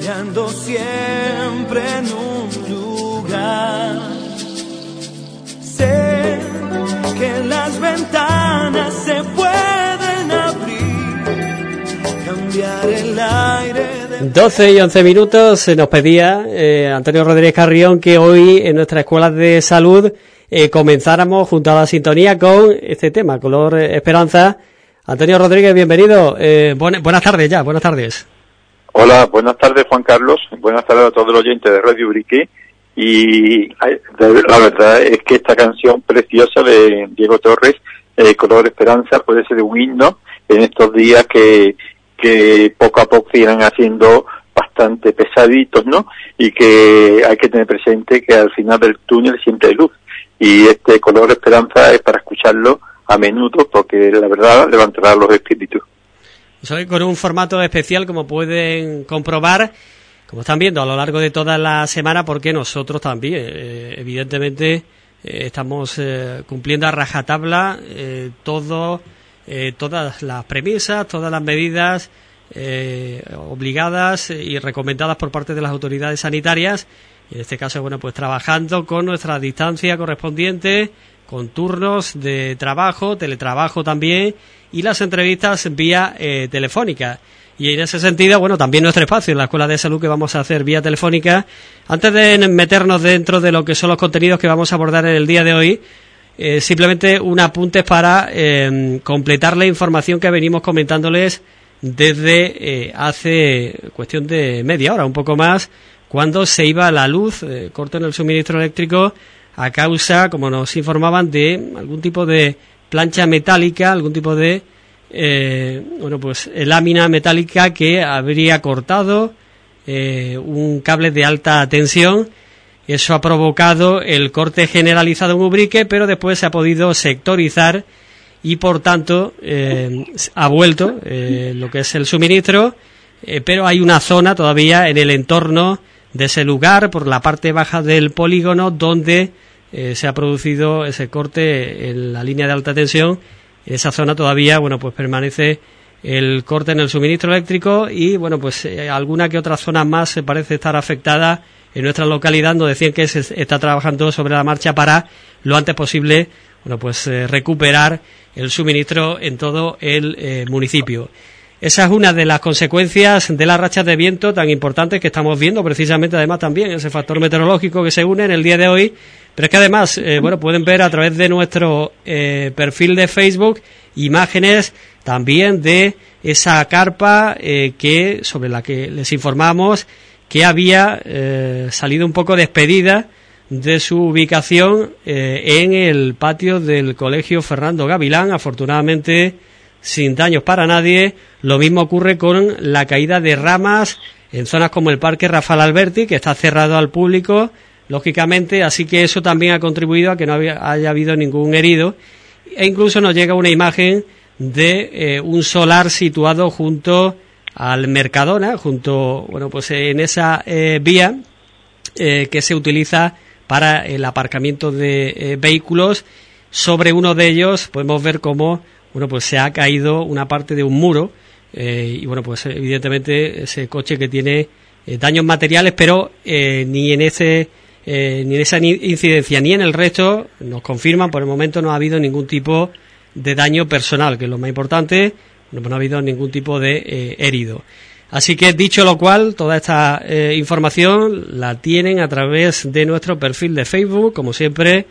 mirando siempre en un lugar. Sé que las ventanas se pueden abrir, cambiar el aire. 12 y 11 minutos. Nos pedía Antonio Rodríguez Carrión que hoy en nuestra escuela de salud comenzáramos junto a la sintonía con este tema, Color Esperanza. Antonio Rodríguez, bienvenido. Buenas tardes ya, buenas tardes. Hola, buenas tardes Juan Carlos, buenas tardes a todos los oyentes de Radio Ubrique. Y la verdad es que esta canción preciosa de Diego Torres, Color Esperanza, puede ser un himno en estos días que poco a poco irán haciendo bastante pesaditos, ¿no? Y que hay que tener presente que al final del túnel siempre hay luz. Y este Color Esperanza es para escucharlo a menudo porque la verdad levantará los espíritus. Soy con un formato especial, como pueden comprobar, como están viendo a lo largo de toda la semana, porque nosotros también, evidentemente, estamos cumpliendo a rajatabla todas las premisas, todas las medidas obligadas y recomendadas por parte de las autoridades sanitarias. En este caso, bueno, pues trabajando con nuestra distancia correspondiente, con turnos de trabajo, teletrabajo también, y las entrevistas vía telefónica. Y en ese sentido, bueno, también nuestro espacio en la Escuela de Salud que vamos a hacer vía telefónica. Antes de meternos dentro de lo que son los contenidos que vamos a abordar en el día de hoy, simplemente un apunte para completar la información que venimos comentándoles desde hace cuestión de media hora, un poco más, cuando se iba la luz, corte en el suministro eléctrico a causa, como nos informaban, de algún tipo de plancha metálica, algún tipo de lámina metálica que habría cortado un cable de alta tensión. Eso ha provocado el corte generalizado en Ubrique, pero después se ha podido sectorizar y por tanto ha vuelto lo que es el suministro, pero hay una zona todavía en el entorno de ese lugar, por la parte baja del polígono, donde se ha producido ese corte en la línea de alta tensión. En esa zona todavía, bueno, pues permanece el corte en el suministro eléctrico y, bueno, pues alguna que otra zona más se parece estar afectada en nuestra localidad. Nos decían que se está trabajando sobre la marcha para lo antes posible, bueno, pues recuperar el suministro en todo el municipio. Esa es una de las consecuencias de las rachas de viento tan importantes que estamos viendo, precisamente, además también ese factor meteorológico que se une en el día de hoy. Pero es que además, pueden ver a través de nuestro perfil de Facebook imágenes también de esa carpa sobre la que les informamos que había salido un poco despedida de su ubicación en el patio del Colegio Fernando Gavilán, afortunadamente sin daños para nadie. Lo mismo ocurre con la caída de ramas en zonas como el Parque Rafael Alberti, que está cerrado al público, lógicamente, así que eso también ha contribuido a que no haya habido ningún herido. E incluso nos llega una imagen de un solar situado junto al Mercadona, en esa vía que se utiliza para el aparcamiento de vehículos. Sobre uno de ellos podemos ver cómo se ha caído una parte de un muro evidentemente ese coche que tiene daños materiales, pero ni en esa incidencia ni en el resto nos confirman, por el momento no ha habido ningún tipo de daño personal, que es lo más importante. No ha habido ningún tipo de herido. Así que, dicho lo cual, toda esta información la tienen a través de nuestro perfil de Facebook, como siempre,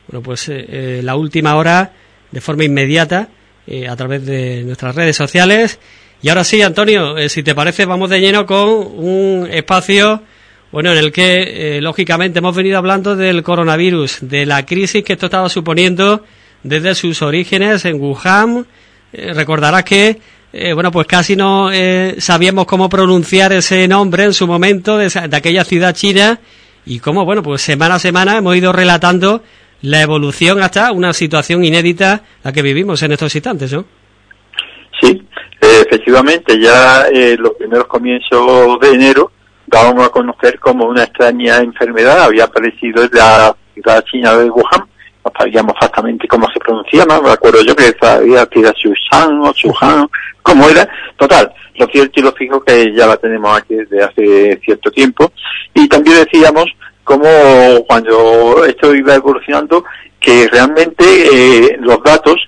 la última hora de forma inmediata a través de nuestras redes sociales. Y ahora sí, Antonio, si te parece, vamos de lleno con un espacio en el que, lógicamente, hemos venido hablando del coronavirus, de la crisis que esto estaba suponiendo desde sus orígenes en Wuhan. Recordarás que casi no sabíamos cómo pronunciar ese nombre en su momento de aquella ciudad china, y cómo semana a semana hemos ido relatando la evolución hasta una situación inédita la que vivimos en estos instantes, ¿no? Sí, efectivamente, ya los primeros comienzos de enero dábamos a conocer como una extraña enfermedad había aparecido en la ciudad china de Wuhan, no sabíamos exactamente cómo se pronunciaba, me acuerdo yo que sabía que era Susan o Suhan, cómo era. Total, lo cierto y lo fijo que ya la tenemos aquí desde hace cierto tiempo. Y también decíamos cómo cuando esto iba evolucionando, que realmente los datos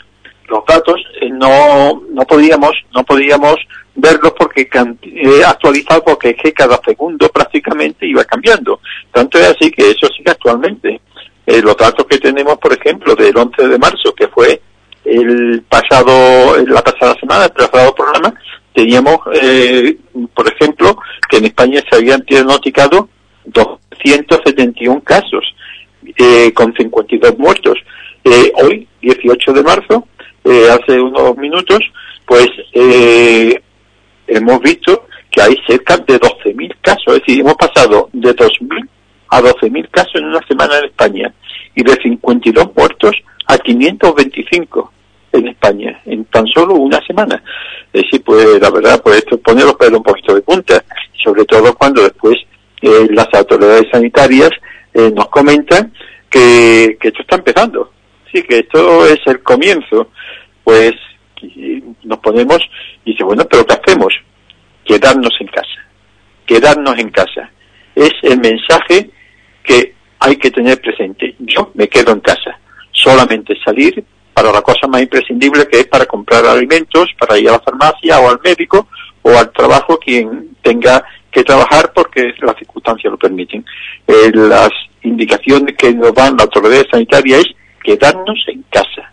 no podíamos verlos porque actualizados, porque es que cada segundo prácticamente iba cambiando. Tanto es así que eso sigue actualmente. Los datos que tenemos, por ejemplo, del 11 de marzo, que fue la pasada semana, el pasado programa, teníamos, por ejemplo, que en España se habían diagnosticado 271 casos, con 52 muertos. Hoy, 18 de marzo, hace unos minutos, pues hemos visto que hay cerca de 12.000 casos, es decir, hemos pasado de 2.000 a 12.000 casos en una semana en España, y de 52 muertos a 525 en España, en tan solo una semana. Es decir, pues la verdad, pues esto pone los pelos un poquito de punta, sobre todo cuando después las autoridades sanitarias nos comentan que esto está empezando, sí, que esto es el comienzo. Pues nos ponemos y dice, bueno, pero ¿qué hacemos? Quedarnos en casa. Es el mensaje que hay que tener presente. Yo me quedo en casa, solamente salir para la cosa más imprescindible, que es para comprar alimentos, para ir a la farmacia o al médico o al trabajo, quien tenga que trabajar porque las circunstancias lo permiten. Las indicaciones que nos dan la autoridad sanitaria es quedarnos en casa.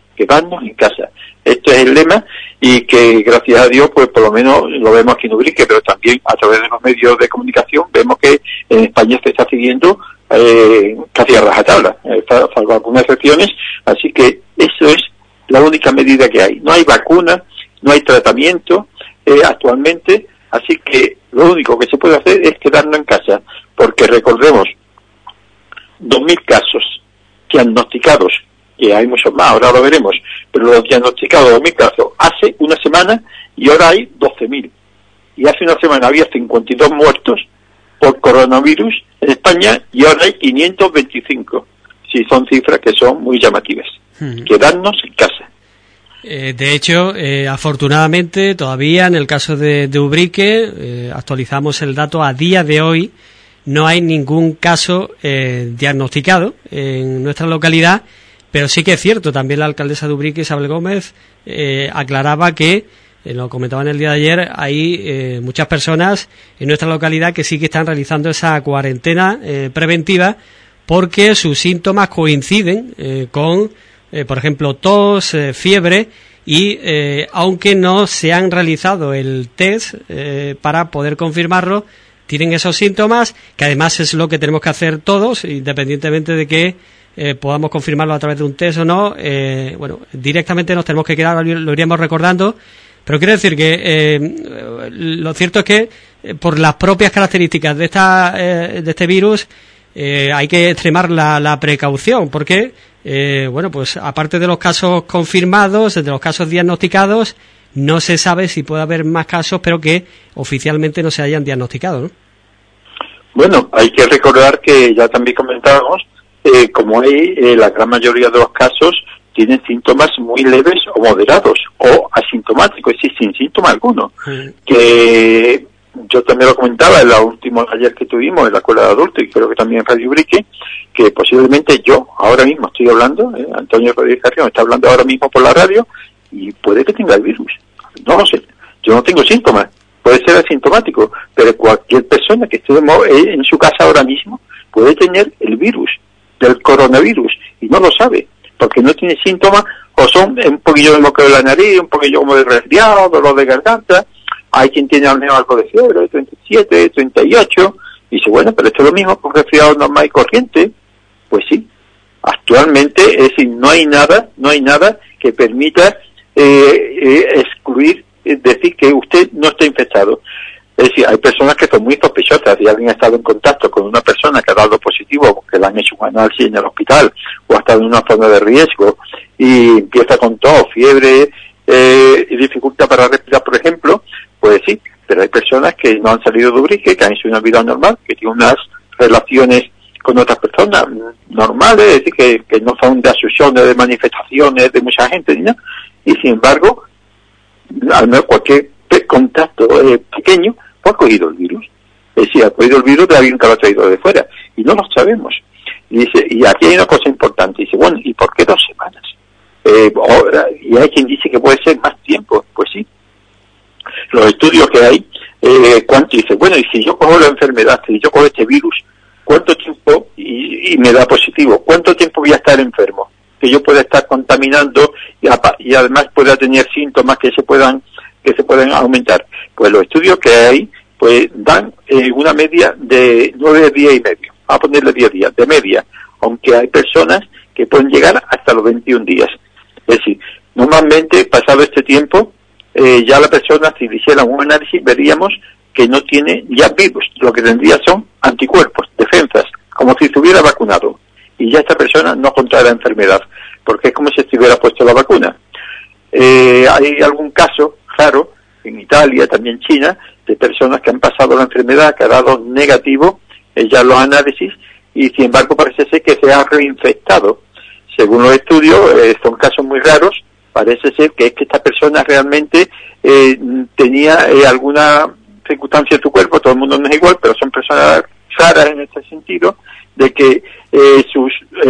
Este es el lema, y que gracias a Dios, pues por lo menos lo vemos aquí en Ubrique, pero también a través de los medios de comunicación vemos que en España se está siguiendo casi a rajatabla, salvo algunas excepciones. Así que eso es la única medida que hay. No hay vacuna, no hay tratamiento actualmente, así que lo único que se puede hacer es quedarnos en casa, porque recordemos, 2.000 casos diagnosticados, que hay muchos más, ahora lo veremos, pero los diagnosticados 2.000 casos hace una semana y ahora hay 12.000. Y hace una semana había 52 muertos por coronavirus en España y ahora hay 525. Sí, son cifras que son muy llamativas. Quedarnos en casa. De hecho, afortunadamente, todavía en el caso de Ubrique, actualizamos el dato a día de hoy, no hay ningún caso diagnosticado en nuestra localidad. Pero sí que es cierto, también la alcaldesa de Ubrique, Isabel Gómez, aclaraba que, lo comentaba en el día de ayer, hay muchas personas en nuestra localidad que sí que están realizando esa cuarentena preventiva porque sus síntomas coinciden con, por ejemplo, tos, fiebre, y aunque no se han realizado el test para poder confirmarlo, tienen esos síntomas, que además es lo que tenemos que hacer todos, independientemente de que podamos confirmarlo a través de un test o no. Bueno, directamente nos tenemos que quedar, lo iríamos recordando, pero quiero decir que lo cierto es que por las propias características de este virus hay que extremar la precaución, porque bueno, pues aparte de los casos confirmados, de los casos diagnosticados, no se sabe si puede haber más casos, pero que oficialmente no se hayan diagnosticado, ¿no? Bueno, hay que recordar que ya también comentábamos, como hay la gran mayoría de los casos tienen síntomas muy leves o moderados o asintomáticos, es decir, sin síntoma alguno. Que yo también lo comentaba en el último taller que tuvimos en la escuela de adultos, y creo que también en Radio Ubrique, que posiblemente yo ahora mismo estoy hablando, Antonio Rodríguez Carrión está hablando ahora mismo por la radio, y puede que tenga el virus. No lo sé, yo no tengo síntomas, puede ser asintomático, pero cualquier persona que esté en su casa ahora mismo puede tener el virus del coronavirus y no lo sabe, porque no tiene síntomas, o son un poquillo de moqueo de la nariz, un poquillo como de resfriado, dolor de garganta. Hay quien tiene al menos algo de fiebre, 37, 38, y dice, bueno, pero esto es lo mismo que un resfriado normal y corriente. Pues sí, actualmente, es decir, no hay nada que permita excluir, decir que usted no está infectado. Es decir, hay personas que son muy sospechosas. Si alguien ha estado en contacto con una persona que ha dado positivo porque le han hecho un análisis en el hospital o ha estado en una zona de riesgo y empieza con tos, fiebre y dificultad para respirar, por ejemplo, pues sí, pero hay personas que no han salido de Ubrique, que han hecho una vida normal, que tienen unas relaciones con otras personas normales, es decir, que no son de asociaciones, de manifestaciones, de mucha gente, ni nada, y sin embargo, al menos cualquier contacto pequeño, pues ha cogido el virus. Es decir, ha cogido el virus de alguien que lo ha traído de fuera, y no lo sabemos. Y dice, y aquí hay una cosa importante, dice, bueno, ¿y por qué 2 semanas? Y hay quien dice que puede ser más tiempo. Pues sí, los estudios que hay, ¿cuánto? Dice, bueno, y si yo cojo la enfermedad, si yo cojo este virus, ¿cuánto tiempo, y me da positivo, cuánto tiempo voy a estar enfermo? Que yo pueda estar contaminando y además pueda tener síntomas que se puedan aumentar. Pues los estudios que hay, pues dan una media de 9 días y medio. Vamos a ponerle 10 días, de media, aunque hay personas que pueden llegar hasta los 21 días. Es decir, normalmente, pasado este tiempo, ya la persona, si le hiciera un análisis, veríamos que no tiene ya virus. Lo que tendría son anticuerpos, defensas, como si se hubiera vacunado. Y ya esta persona no contrae la enfermedad, porque es como si se hubiera puesto la vacuna. Hay algún caso raro, en Italia, también China, de personas que han pasado la enfermedad, que ha dado negativo ya los análisis, y sin embargo parece ser que se ha reinfectado. Según los estudios, son casos muy raros, parece ser que es que esta persona realmente tenía alguna circunstancia en su cuerpo, todo el mundo no es igual, pero son personas raras en este sentido, de que sus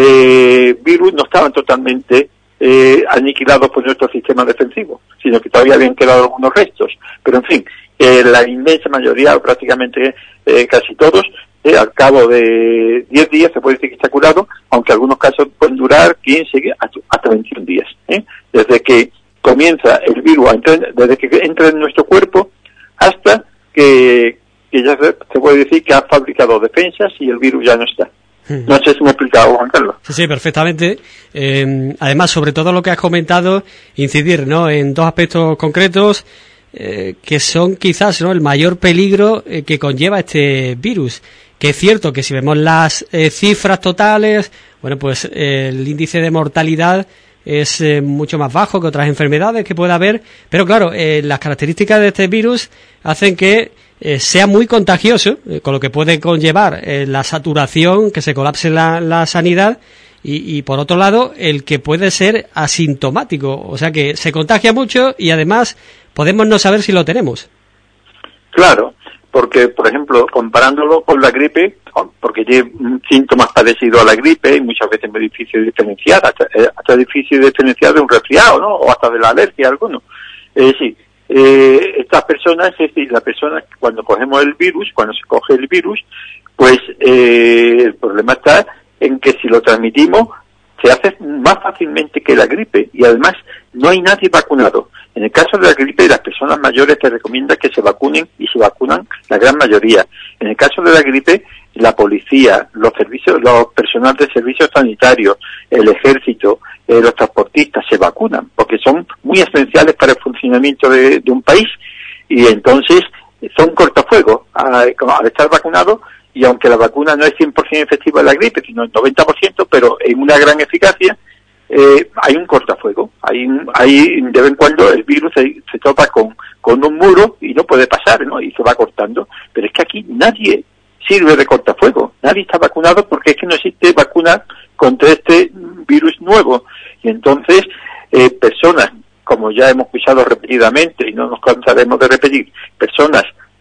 virus no estaban totalmente aniquilados por nuestro sistema defensivo, sino que todavía habían quedado algunos restos. Pero en fin, la inmensa mayoría, prácticamente casi todos, al cabo de 10 días se puede decir que está curado, aunque algunos casos pueden durar 15 hasta 21 días. Desde que comienza el virus, desde que entra en nuestro cuerpo, hasta que ya se puede decir que ha fabricado defensas y el virus ya no está. No sé si me he explicado, Juan Carlos. Sí, perfectamente. Además, sobre todo lo que has comentado, incidir, ¿no?, en 2 aspectos concretos que son quizás, ¿no?, el mayor peligro que conlleva este virus. Que es cierto que si vemos las cifras totales, bueno, pues el índice de mortalidad es mucho más bajo que otras enfermedades que pueda haber, pero claro, las características de este virus hacen que sea muy contagioso, con lo que puede conllevar la saturación, que se colapse la sanidad, y por otro lado, el que puede ser asintomático, o sea que se contagia mucho y además podemos no saber si lo tenemos. Claro, porque, por ejemplo, comparándolo con la gripe, porque tiene síntomas parecidos a la gripe, y muchas veces es difícil diferenciar, hasta difícil diferenciar de un resfriado, ¿no?, o hasta de la alergia a alguno. Sí, estas personas, es decir, la persona, cuando cogemos el virus, cuando se coge el virus, pues el problema está en que si lo transmitimos, se hace más fácilmente que la gripe, y además no hay nadie vacunado. En el caso de la gripe, las personas mayores te recomiendan que se vacunen, y se vacunan la gran mayoría. En el caso de la gripe, la policía, los personal de servicios sanitarios, el ejército, los transportistas se vacunan, porque son muy esenciales para el funcionamiento de un país, y entonces son cortafuegos al estar vacunados. Y aunque la vacuna no es 100% efectiva en la gripe, sino el 90%, pero en una gran eficacia, hay un cortafuego. Hay de vez en cuando el virus se topa con un muro y no puede pasar, ¿no?, y se va cortando. Pero es que aquí nadie sirve de cortafuego, nadie está vacunado, porque es que no existe vacuna contra este virus nuevo. Y entonces, personas, como ya hemos escuchado repetidamente y no nos cansaremos de repetir, personas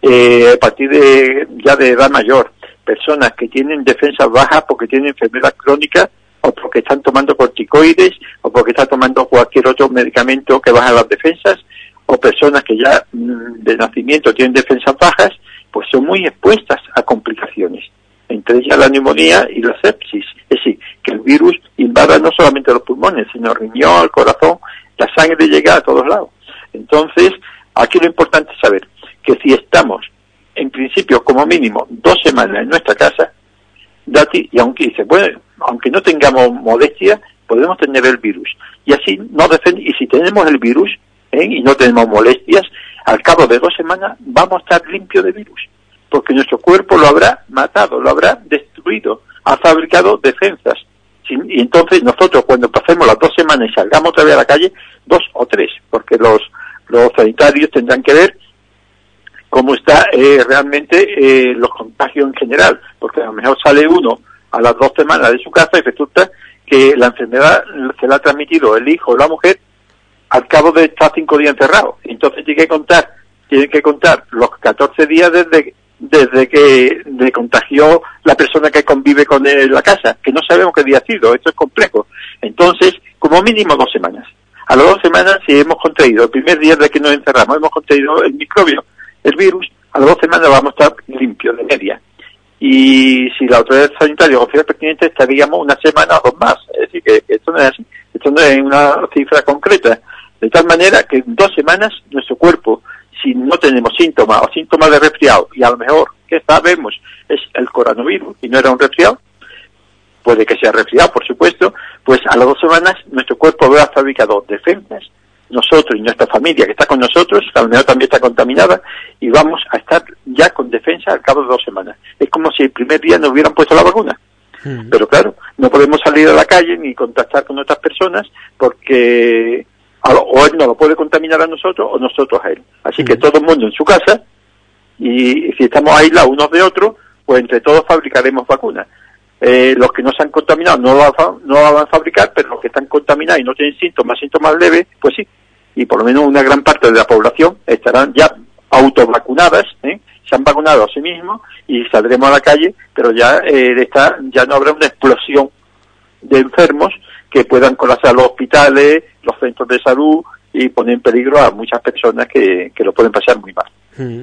a partir de edad mayor, personas que tienen defensas bajas porque tienen enfermedad crónica, o porque están tomando corticoides, o porque están tomando cualquier otro medicamento que baja las defensas, o personas que ya de nacimiento tienen defensas bajas, pues son muy expuestas a complicaciones, entre ellas la neumonía y la sepsis. Es decir, que el virus invada no solamente los pulmones, sino el riñón, el corazón, la sangre llega a todos lados. Entonces, aquí lo importante es saber que si estamos, en principio, como mínimo, 2 semanas en nuestra casa, y aunque no tengamos molestia, podemos tener el virus. Y así y si tenemos el virus, y no tenemos molestias, al cabo de 2 semanas vamos a estar limpios de virus, porque nuestro cuerpo lo habrá matado, lo habrá destruido, ha fabricado defensas. Y entonces nosotros, cuando pasemos las 2 semanas y salgamos otra vez a la calle, 2 o 3, porque los sanitarios tendrán que ver cómo está realmente los contagios en general, porque a lo mejor sale uno a las 2 semanas de su casa y resulta que la enfermedad se la ha transmitido el hijo o la mujer al cabo de estar 5 días encerrados. Entonces tienen que contar los 14 días desde que le contagió la persona que convive con él en la casa, que no sabemos qué día ha sido. Esto es complejo. Entonces, como mínimo 2 semanas. A las 2 semanas, si hemos contraído, el primer día de que nos encerramos, hemos contraído el microbio, el virus, a las 2 semanas vamos a estar limpios de media. Y si la autoridad sanitaria o oficial pertinente, estaríamos 1 semana o 2 más. Es decir, que esto no es así. Esto no es una cifra concreta. De tal manera que en 2 semanas nuestro cuerpo, si no tenemos síntomas o síntomas de resfriado, y a lo mejor, que sabemos, es el coronavirus y no era un resfriado, puede que sea resfriado, por supuesto, pues a las 2 semanas nuestro cuerpo habrá fabricado defensas, nosotros y nuestra familia que está con nosotros, que a lo mejor también está contaminada, y vamos a estar ya con defensa al cabo de 2 semanas. Es como si el primer día nos hubieran puesto la vacuna. Pero claro, no podemos salir a la calle ni contactar con otras personas porque o él no lo puede contaminar a nosotros o nosotros a él. Así que todo el mundo en su casa, y si estamos aislados unos de otros, pues entre todos fabricaremos vacunas. Los que no se han contaminado no lo van a fabricar, pero los que están contaminados y no tienen síntomas leves, pues sí. Y por lo menos una gran parte de la población estarán ya autovacunadas, se han vacunado a sí mismos y saldremos a la calle, pero ya ya no habrá una explosión de enfermos que puedan colapsar los hospitales, los centros de salud y poner en peligro a muchas personas que lo pueden pasar muy mal.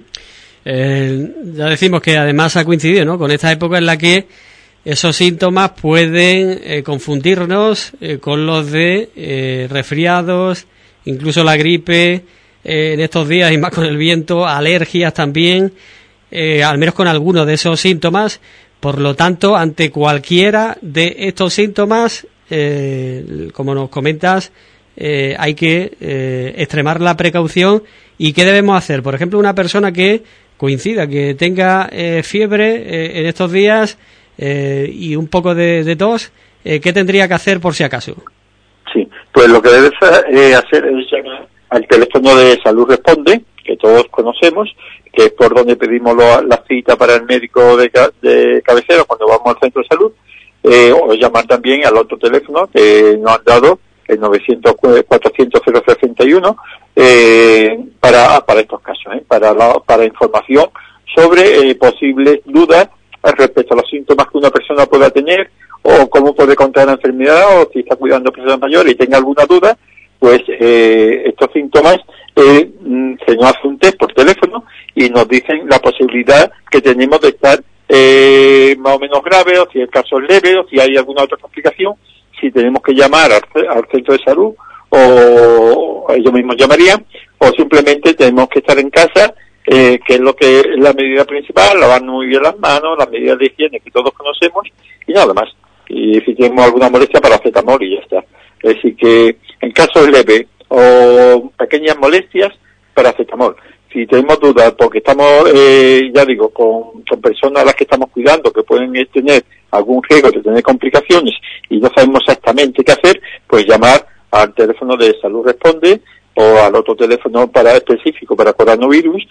Ya decimos que además ha coincidido, ¿no?, con esta época en la que esos síntomas pueden confundirnos con los de resfriados, incluso la gripe, en estos días y más con el viento, alergias también, al menos con algunos de esos síntomas. Por lo tanto, ante cualquiera de estos síntomas, como nos comentas, hay que extremar la precaución. ¿Y qué debemos hacer? Por ejemplo, una persona que coincida, que tenga fiebre en estos días y un poco de tos, ¿qué tendría que hacer por si acaso? Sí, pues lo que debes hacer es llamar al teléfono de Salud Responde, que todos conocemos, que es por donde pedimos la cita para el médico de cabecera cuando vamos al centro de salud, o llamar también al otro teléfono que nos han dado, el 900-400-061, para estos casos, para información sobre posibles dudas respecto a los síntomas que una persona pueda tener, o cómo puede contraer la enfermedad, o si está cuidando a personas mayores y tenga alguna duda, pues estos síntomas se nos hace un test por teléfono y nos dicen la posibilidad que tenemos de estar más o menos grave, o si el caso es leve, o si hay alguna otra complicación, si tenemos que llamar al centro de salud, o ellos mismos llamarían, o simplemente tenemos que estar en casa, que es lo que es la medida principal, lavarnos muy bien las manos, las medidas de higiene que todos conocemos, y nada más. Y si tenemos alguna molestia, paracetamol y ya está. Es decir, que en casos leves o pequeñas molestias, paracetamol. Si tenemos dudas, porque estamos, ya digo, con personas a las que estamos cuidando, que pueden tener algún riesgo de tener complicaciones y no sabemos exactamente qué hacer, pues llamar al teléfono de Salud Responde o al otro teléfono específico para coronavirus,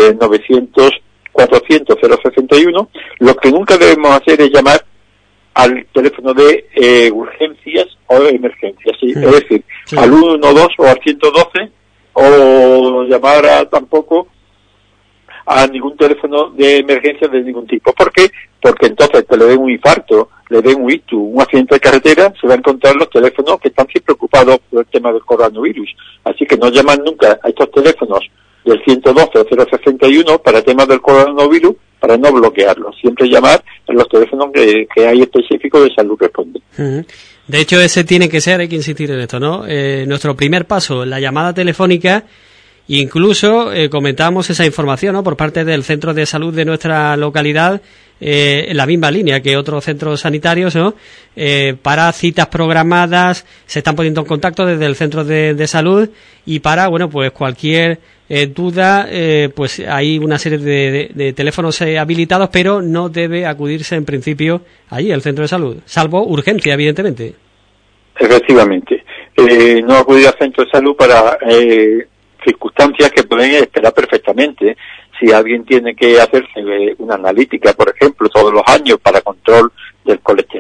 900-400-061. Lo que nunca debemos hacer es llamar al teléfono de urgencias o emergencias, ¿sí? Es decir, al 112 o al 112, o llamar tampoco a ningún teléfono de emergencia de ningún tipo. ¿Por qué? Porque entonces te le den un infarto, le den un ictus, un accidente de carretera, se va a encontrar los teléfonos que están siempre preocupados por el tema del coronavirus. Así que no llaman nunca a estos teléfonos del 112 o 061 para temas del coronavirus, para no bloquearlos. Siempre llamar a los teléfonos que hay específicos de Salud Responde. De hecho, ese tiene que ser, hay que insistir en esto, ¿no? Nuestro primer paso, la llamada telefónica. Incluso comentábamos esa información, ¿no?, por parte del centro de salud de nuestra localidad, en la misma línea que otros centros sanitarios, ¿no? Para citas programadas, se están poniendo en contacto desde el centro de salud, y para, bueno, pues cualquier duda, pues hay una serie de teléfonos habilitados, pero no debe acudirse en principio allí al centro de salud, salvo urgencia, evidentemente. Efectivamente. No acudir al centro de salud para circunstancias que pueden esperar perfectamente. Si alguien tiene que hacerse una analítica, por ejemplo, todos los años para control del colesterol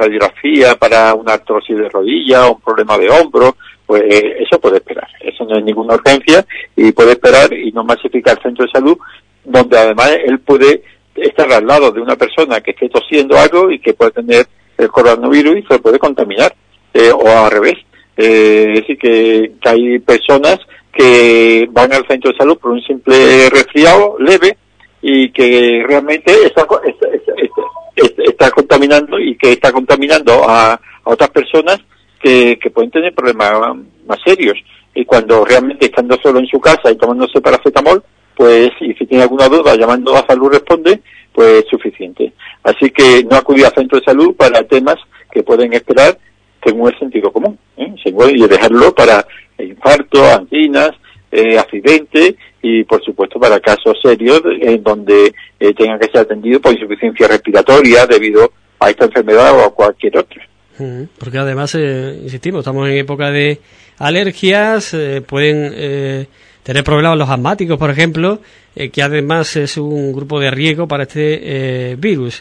radiografía para una artrosis de rodilla o un problema de hombro, pues eso puede esperar. Eso no es ninguna urgencia y puede esperar y no masificar el centro de salud, donde además él puede estar al lado de una persona que esté tosiendo algo y que puede tener el coronavirus y se puede contaminar, o al revés. Es decir, que hay personas que van al centro de salud por un simple resfriado leve y que realmente está contaminando y que está contaminando a otras personas que pueden tener problemas más serios. Y cuando realmente estando solo en su casa y tomándose paracetamol, pues, y si tiene alguna duda, llamando a Salud Responde, pues es suficiente. Así que no acudir al centro de salud para temas que pueden esperar según el sentido común, y dejarlo para infarto, anginas, accidentes y, por supuesto, para casos serios en donde tengan que ser atendidos por insuficiencia respiratoria debido a esta enfermedad o a cualquier otra. Porque además, insistimos, estamos en época de alergias, pueden tener problemas los asmáticos, por ejemplo, que además es un grupo de riesgo para este virus.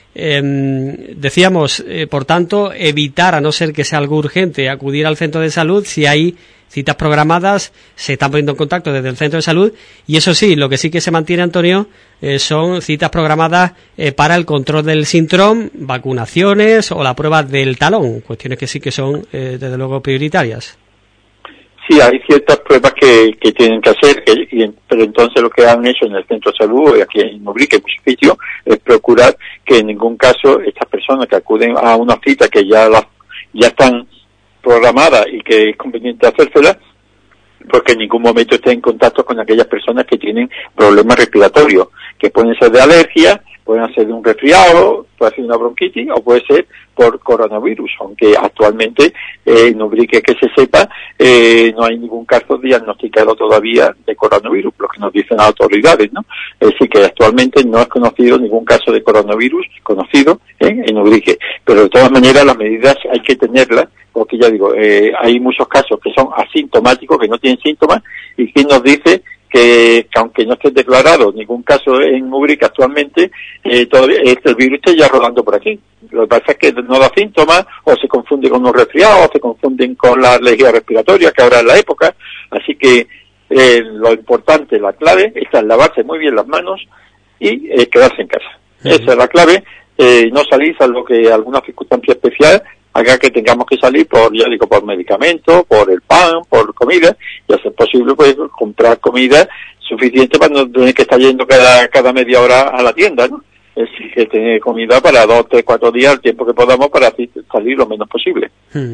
Decíamos, por tanto, evitar, a no ser que sea algo urgente, acudir al centro de salud. Si hay citas programadas, se están poniendo en contacto desde el centro de salud, y eso sí, lo que sí que se mantiene, Antonio, son citas programadas para el control del síndrome, vacunaciones o la prueba del talón, cuestiones que sí que son desde luego prioritarias. Sí, hay ciertas pruebas que tienen que hacer, pero entonces lo que han hecho en el centro de salud, aquí en Ubrique, en muchos sitios, es procurar que en ningún caso estas personas que acuden a una cita que ya están programadas y que es conveniente hacérselas, porque en ningún momento estén en contacto con aquellas personas que tienen problemas respiratorios, que pueden ser de alergia, pueden ser de un resfriado, puede ser una bronquitis o puede ser por coronavirus, aunque actualmente en Ubrique, que se sepa, no hay ningún caso diagnosticado todavía de coronavirus, lo que nos dicen las autoridades, ¿no? Es decir, que actualmente no es conocido ningún caso de coronavirus conocido en Ubrique, pero de todas maneras las medidas hay que tenerlas, porque ya digo, hay muchos casos que son asintomáticos, que no tienen síntomas, y quien nos dice que aunque no esté declarado ningún caso en Ubrique actualmente, todavía el virus está ya rodando por aquí. Lo que pasa es que no da síntomas, o se confunde con un resfriado, o se confunden con la alergia respiratoria, que ahora es la época. Así que lo importante, la clave, es lavarse muy bien las manos y quedarse en casa. Esa es la clave, no salir salvo que alguna circunstancia especial haga que tengamos que salir por medicamentos, por el pan, por comida, y a ser posible pues comprar comida suficiente para no tener que estar yendo cada media hora a la tienda, ¿no? Es decir, que tener comida para 2, 3, 4 días, el tiempo que podamos, para así salir lo menos posible.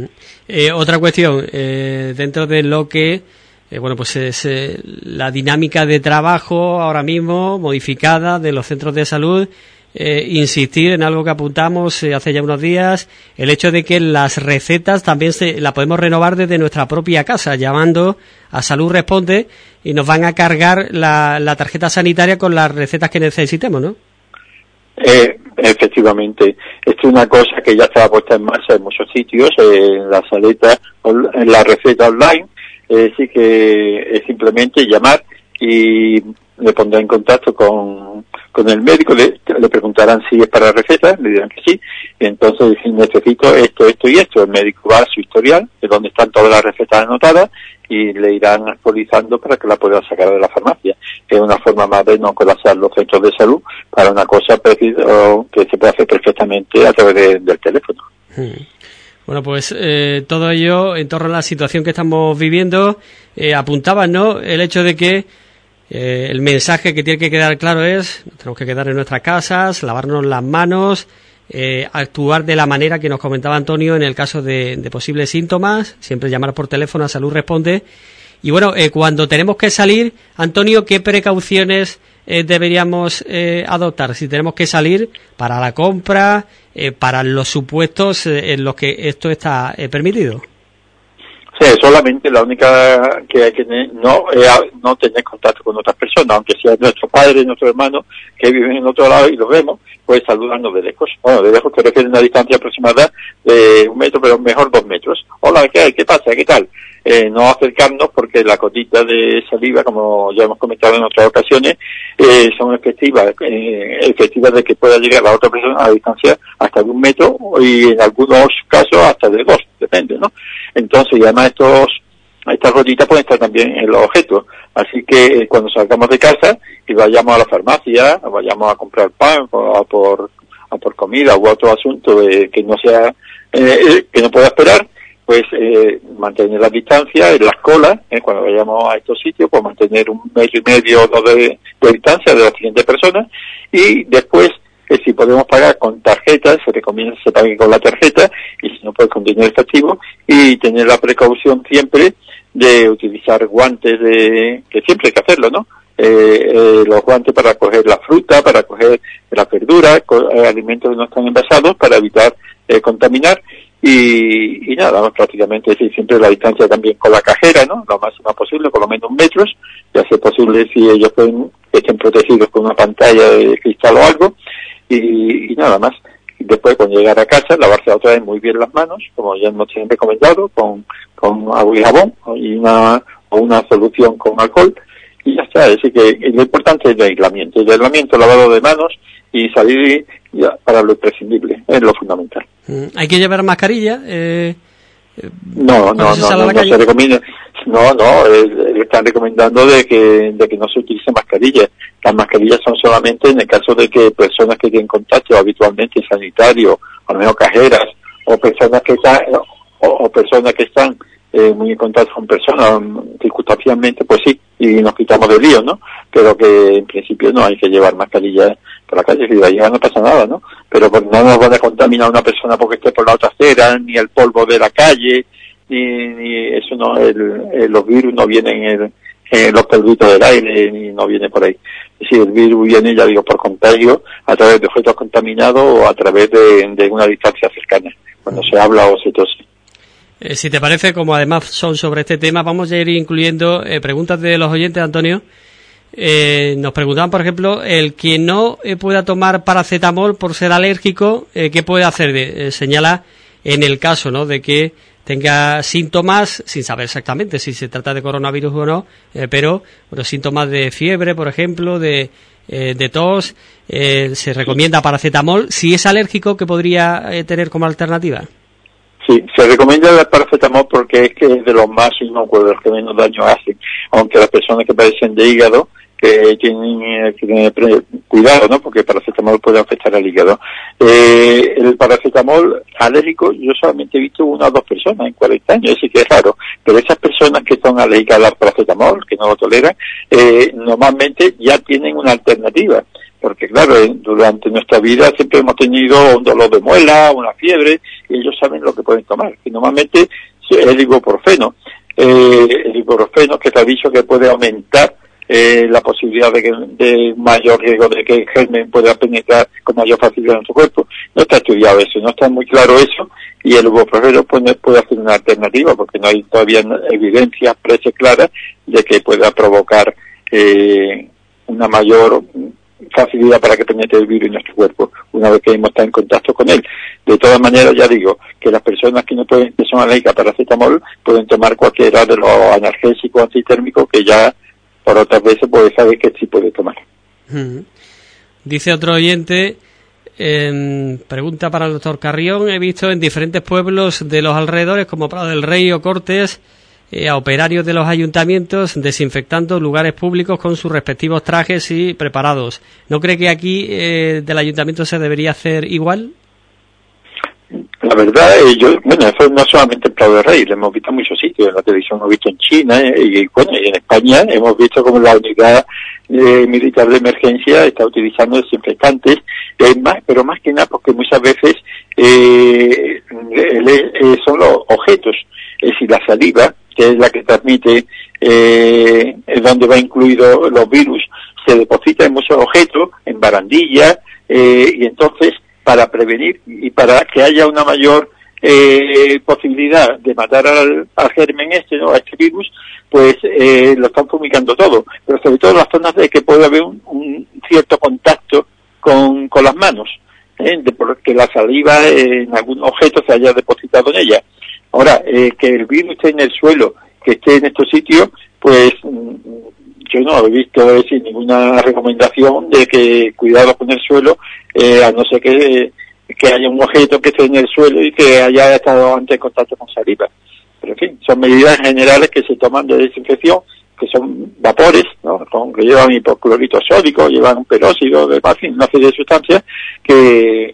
Otra cuestión, dentro de lo que pues es la dinámica de trabajo ahora mismo modificada de los centros de salud. Insistir en algo que apuntamos hace ya unos días, el hecho de que las recetas también la podemos renovar desde nuestra propia casa, llamando a Salud Responde, y nos van a cargar la tarjeta sanitaria con las recetas que necesitemos, ¿no? Efectivamente, esto es una cosa que ya estaba puesta en marcha en muchos sitios, en la receta online, sí, que es simplemente llamar y le pondrá en contacto con el médico, le preguntarán si es para recetas, le dirán que sí, y entonces si necesito esto y esto, el médico va a su historial, de donde están todas las recetas anotadas, y le irán actualizando para que la pueda sacar de la farmacia. Es una forma más de no colapsar los centros de salud para una cosa que se puede hacer perfectamente a través del teléfono. Bueno, pues todo ello en torno a la situación que estamos viviendo, apuntaban, ¿no?, el hecho de que el mensaje que tiene que quedar claro es: tenemos que quedar en nuestras casas, lavarnos las manos, actuar de la manera que nos comentaba Antonio en el caso de posibles síntomas, siempre llamar por teléfono a Salud Responde. Y bueno, cuando tenemos que salir, Antonio, ¿qué precauciones deberíamos adoptar? Si tenemos que salir para la compra, para los supuestos en los que esto está permitido. Sí, solamente la única que hay que tener, no tener contacto con otras personas, aunque sea nuestro padre, nuestro hermano, que viven en otro lado y los vemos, pues saludarnos de lejos. Bueno, de lejos que refiere a una distancia aproximada de 1 metro, pero mejor 2 metros. Hola, ¿qué hay? ¿Qué pasa? ¿Qué tal? no acercarnos, porque la gotita de saliva, como ya hemos comentado en otras ocasiones, son efectivas de que pueda llegar a la otra persona a distancia hasta de 1 metro y en algunos casos hasta de 2, depende, ¿no? Entonces, y además estas gotitas pueden estar también en los objetos, así que cuando salgamos de casa y vayamos a la farmacia, o vayamos a comprar pan o por comida u otro asunto que no sea que no pueda esperar, pues mantener la distancia en las colas, cuando vayamos a estos sitios, pues mantener 1,5 metros o 2 de distancia de la siguiente persona, y después si podemos pagar con tarjeta, se recomienda que se pague con la tarjeta, y si no, pues con dinero efectivo, y tener la precaución siempre de utilizar guantes, que siempre hay que hacerlo, ¿no? Los guantes para coger la fruta, para coger la verdura, alimentos que no están envasados, para evitar contaminar, y nada, prácticamente sí, siempre la distancia también con la cajera, ¿no? Lo máximo posible, por lo menos 1 metro, ya sea posible si ellos estén protegidos con una pantalla de cristal o algo, y nada más. Después, cuando llegar a casa, lavarse otra vez muy bien las manos, como ya hemos siempre recomendado, con agua y jabón, y una solución con alcohol, y ya está. Así que lo importante es el aislamiento, lavado de manos, y salir ya para lo imprescindible, es lo fundamental. ¿Hay que llevar mascarilla? No se recomienda. Están recomendando de que no se utilice mascarilla. Las mascarillas son solamente en el caso de que personas que tienen contacto habitualmente sanitarios, a lo mejor cajeras, o personas que están muy en contacto con personas circunstancialmente, pues sí, y nos quitamos de lío, ¿no? Pero que en principio no hay que llevar mascarilla por la calle, si de ahí no pasa nada, ¿no? Pero pues no nos van a contaminar a una persona porque esté por la otra acera, ni el polvo de la calle, ni eso no, los virus no vienen en los polvitos del aire, ni no viene por ahí. Es decir, el virus viene, ya digo, por contagio, a través de objetos contaminados o a través de una distancia cercana, cuando se habla o se tose. Si te parece, como además son sobre este tema, vamos a ir incluyendo preguntas de los oyentes, Antonio. Nos preguntaban, por ejemplo, el que no pueda tomar paracetamol por ser alérgico, ¿qué puede hacer? Señala en el caso, ¿no?, de que tenga síntomas, sin saber exactamente si se trata de coronavirus o no, pero síntomas de fiebre, por ejemplo, de tos, se recomienda paracetamol. Si es alérgico, ¿qué podría tener como alternativa? Sí, se recomienda el paracetamol porque es que es de los más inocuos, de los que menos daño hacen, aunque las personas que padecen de hígado, que tienen que tener cuidado, ¿no? Porque el paracetamol puede afectar al hígado. El paracetamol alérgico, yo solamente he visto 1 o 2 personas en 40 años, así que es raro. Pero esas personas que son alérgicas al paracetamol, que no lo toleran, normalmente ya tienen una alternativa. Porque claro, durante nuestra vida siempre hemos tenido un dolor de muela, una fiebre, y ellos saben lo que pueden tomar. Y normalmente es el ibuprofeno. El ibuprofeno, que te ha dicho que puede aumentar la posibilidad de mayor riesgo de que el germen pueda penetrar con mayor facilidad en su cuerpo. No está estudiado eso, no está muy claro eso, y el ibuprofeno puede hacer una alternativa, porque no hay todavía evidencias claras de que pueda provocar una mayor facilidad para que penetre el virus en nuestro cuerpo una vez que hemos estado en contacto con él. De todas maneras, ya digo que las personas que son alérgicas a paracetamol pueden tomar cualquiera de los analgésicos antitérmicos que ya por otras veces puede saber que sí puede tomar. Dice otro oyente, pregunta para el doctor Carrión: he visto en diferentes pueblos de los alrededores, como Prado del Rey o Cortes, a operarios de los ayuntamientos desinfectando lugares públicos con sus respectivos trajes y preparados. ¿No cree que aquí del ayuntamiento se debería hacer igual? La verdad, eso no solamente en Prado del Rey, lo hemos visto en muchos sitios, en la televisión hemos visto en China, y en España hemos visto como la unidad militar de emergencia está utilizando desinfectantes, pero más que nada porque muchas veces son los objetos, es decir, la saliva, que es la que transmite, es donde va incluido los virus, se deposita en muchos objetos, en barandillas, y entonces, para prevenir y para que haya una mayor posibilidad de matar al germen ¿no?, a este virus, pues lo están fumigando todo, pero sobre todo en las zonas de que puede haber un cierto contacto con las manos, porque la saliva en algún objeto se haya depositado en ella. Ahora, que el virus esté en el suelo que esté en estos sitios, pues yo no he visto decir ninguna recomendación de que cuidado con el suelo, a no ser que haya un objeto que esté en el suelo y que haya estado antes en contacto con saliva. Pero en fin, son medidas generales que se toman de desinfección, que son vapores, ¿no? Que llevan hipoclorito sódico, llevan un peróxido, en fin, una serie de sustancias que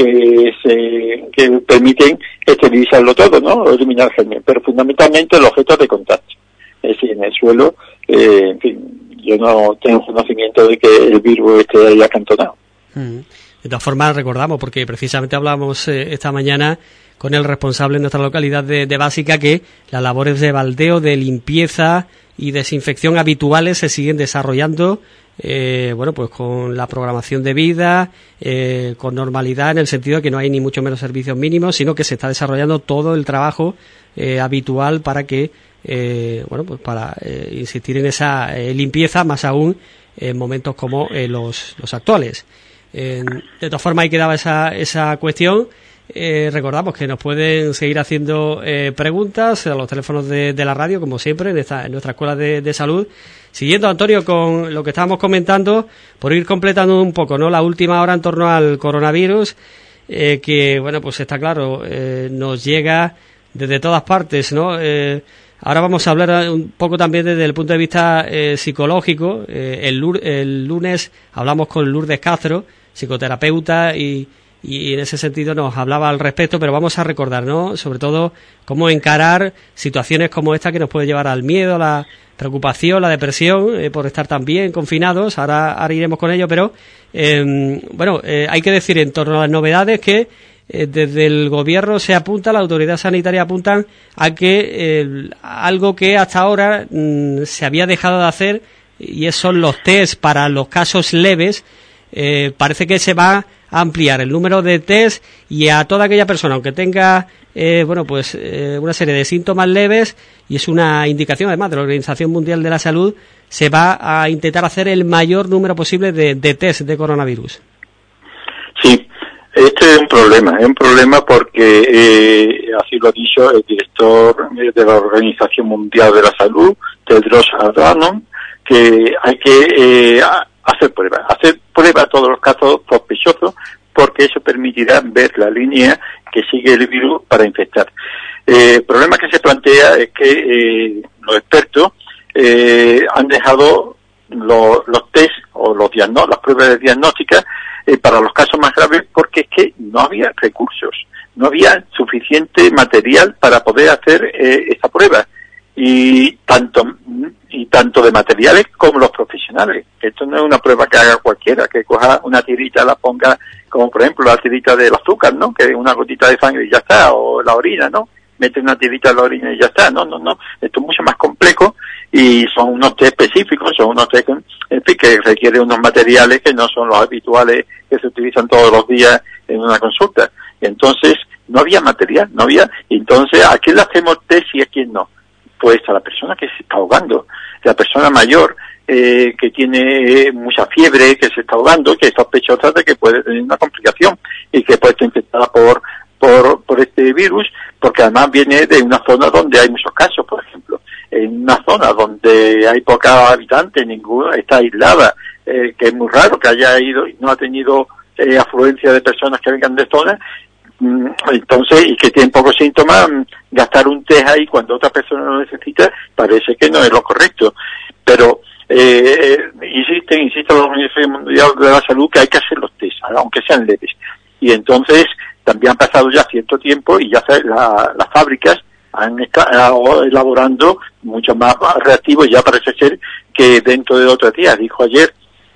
permiten esterilizarlo todo, ¿no? O eliminar germen, pero fundamentalmente los objetos de contacto. Es decir, en el suelo, en fin, yo no tengo conocimiento de que el virus esté ahí acantonado. De todas formas, recordamos, porque precisamente hablábamos esta mañana con el responsable en nuestra localidad de Básica, que las labores de baldeo, de limpieza y desinfección habituales se siguen desarrollando, pues con la programación debida, con normalidad, en el sentido de que no hay ni mucho menos servicios mínimos, sino que se está desarrollando todo el trabajo habitual para que, para insistir en esa limpieza, más aún en momentos como los actuales. De todas formas, ahí quedaba esa cuestión. Recordamos que nos pueden seguir haciendo preguntas a los teléfonos de la radio, como siempre, en nuestra escuela de salud. Siguiendo, Antonio, con lo que estábamos comentando, por ir completando un poco, ¿no?, la última hora en torno al coronavirus, que, pues está claro, nos llega desde todas partes, ¿no? Ahora vamos a hablar un poco también desde el punto de vista psicológico. El lunes hablamos con Lourdes Castro, psicoterapeuta, y en ese sentido nos hablaba al respecto, pero vamos a recordar, ¿no?, sobre todo cómo encarar situaciones como esta, que nos puede llevar al miedo, a la preocupación, la depresión, por estar tan bien confinados. Ahora iremos con ello, pero hay que decir en torno a las novedades que desde el gobierno se apunta, la autoridad sanitaria apuntan a que algo que hasta ahora se había dejado de hacer, y son los test para los casos leves. Parece que se va a ampliar el número de test, y a toda aquella persona, aunque tenga una serie de síntomas leves, y es una indicación además de la Organización Mundial de la Salud, se va a intentar hacer el mayor número posible de test de coronavirus. Sí, este es un problema porque así lo ha dicho el director de la Organización Mundial de la Salud, Tedros Adhanom, que hay que hacer pruebas a todos los casos sospechosos, porque eso permitirá ver la línea que sigue el virus para infectar. El problema que se plantea es que los expertos han dejado los test o las pruebas diagnósticas para los casos más graves, porque es que no había recursos, no había suficiente material para poder hacer esta prueba. Y tanto de materiales como los profesionales. Esto no es una prueba que haga cualquiera, que coja una tirita, la ponga, como por ejemplo la tirita del azúcar, ¿no?, que es una gotita de sangre y ya está, o la orina, ¿no?, mete una tirita en la orina y ya está. No, esto es mucho más complejo, y son unos test específicos, son unos test, en fin, que requieren unos materiales que no son los habituales que se utilizan todos los días en una consulta. Y entonces no había material, y entonces ¿a quién le hacemos test y a quién no? Pues a la persona que se está ahogando, la persona mayor que tiene mucha fiebre, que se está ahogando, que es sospechosa de que puede tener una complicación y que puede estar infectada por este virus, porque además viene de una zona donde hay muchos casos, por ejemplo. En una zona donde hay pocos habitantes, ninguna está aislada, que es muy raro que haya ido y no ha tenido afluencia de personas que vengan de zonas. Entonces, y que tienen pocos síntomas, gastar un test ahí cuando otra persona lo necesita, parece que no es lo correcto. Pero insiste la Organización Mundial de la Salud que hay que hacer los test, aunque sean leves. Y entonces también han pasado ya cierto tiempo, y ya las fábricas han estado elaborando mucho más reactivos. Ya parece ser que dentro de 2 días, dijo ayer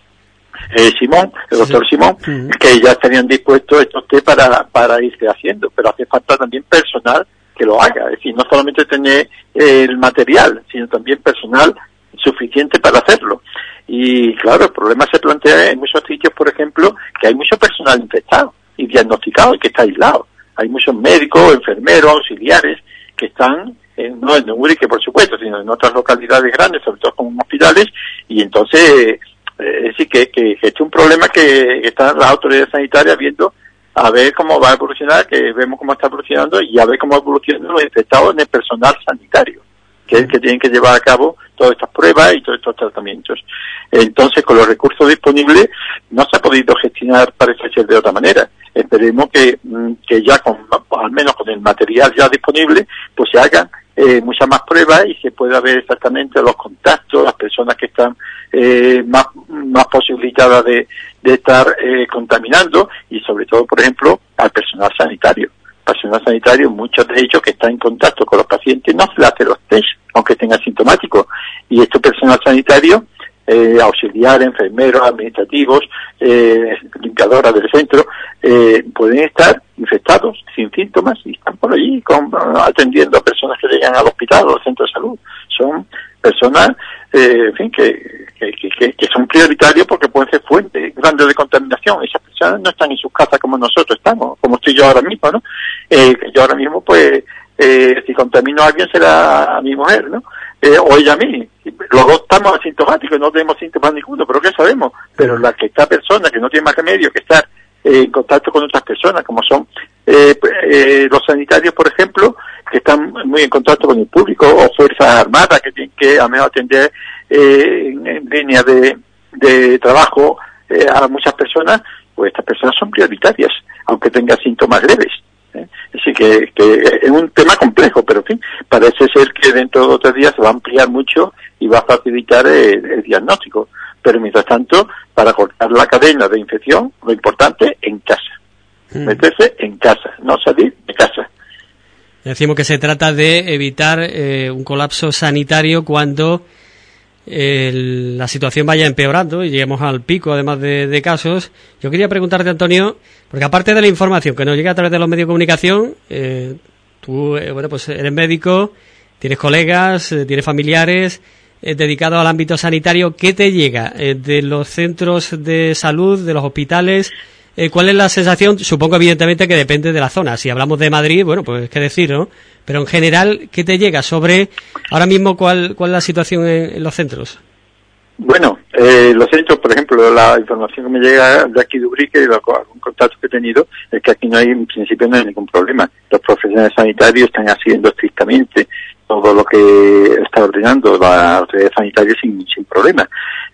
el doctor Simón, que ya estarían dispuestos estos test para irse haciendo, pero hace falta también personal que lo haga. Es decir, no solamente tener el material, sino también personal suficiente para hacerlo. Y claro, el problema se plantea en muchos sitios, por ejemplo, que hay mucho personal infectado y diagnosticado y que está aislado. Hay muchos médicos, enfermeros, auxiliares que están no en Ubrique, por supuesto, sino en otras localidades grandes, sobre todo como hospitales, y entonces es decir, que este es un problema que están las autoridades sanitarias viendo a ver cómo va a evolucionar, que vemos cómo está evolucionando, y a ver cómo evolucionan los infectados en el personal sanitario. que es el que tienen que llevar a cabo todas estas pruebas y todos estos tratamientos. Entonces, con los recursos disponibles no se ha podido gestionar, parece ser, de otra manera. Esperemos que ya al menos con el material ya disponible, pues se hagan muchas más pruebas y se pueda ver exactamente los contactos, las personas que están más posibilitadas de estar contaminando, y sobre todo, por ejemplo, al personal sanitario. Personal sanitario, muchos de ellos que están en contacto con los pacientes no se le hacen los test, aunque estén asintomáticos. Y este personal sanitario, auxiliares, enfermeros, administrativos, limpiadoras del centro, pueden estar infectados sin síntomas y están por allí atendiendo a personas que llegan al hospital o al centro de salud. Son personas, en fin, que son prioritarios porque pueden ser fuentes grandes de contaminación. Esas personas no están en sus casas como nosotros estamos, como estoy yo ahora mismo, ¿no? Yo ahora mismo, pues, si contamino a alguien será a mi mujer, ¿no? O ella a mí. Los dos estamos asintomáticos, no tenemos síntomas ninguno, pero ¿qué sabemos? Pero esta persona que no tiene más remedio que estar en contacto con otras personas, como son los sanitarios, por ejemplo, que están muy en contacto con el público, o fuerzas armadas que tienen que a menos atender en línea de trabajo a muchas personas, pues estas personas son prioritarias, aunque tengan síntomas leves. Así que es un tema complejo, pero en fin, parece ser que dentro de otros días se va a ampliar mucho y va a facilitar el diagnóstico. Pero mientras tanto, para cortar la cadena de infección, lo importante, en casa. Meterse en casa, no salir de casa. Decimos que se trata de evitar un colapso sanitario cuando la situación vaya empeorando y lleguemos al pico, además de casos. Yo quería preguntarte, Antonio, porque aparte de la información que nos llega a través de los medios de comunicación, tú, pues eres médico, tienes colegas, tienes familiares dedicados al ámbito sanitario. ¿Qué te llega de los centros de salud, de los hospitales? ¿Cuál es la sensación? Supongo, evidentemente, que depende de la zona. Si hablamos de Madrid, bueno, pues qué decir, ¿no? Pero en general, ¿qué te llega sobre ahora mismo cuál es la situación en los centros? Bueno, los centros, por ejemplo, la información que me llega de aquí de Ubrique y algún contacto que he tenido es que aquí en principio no hay ningún problema. Los profesionales sanitarios están haciendo estrictamente todo lo que está ordenando la autoridad sanitaria sin problema.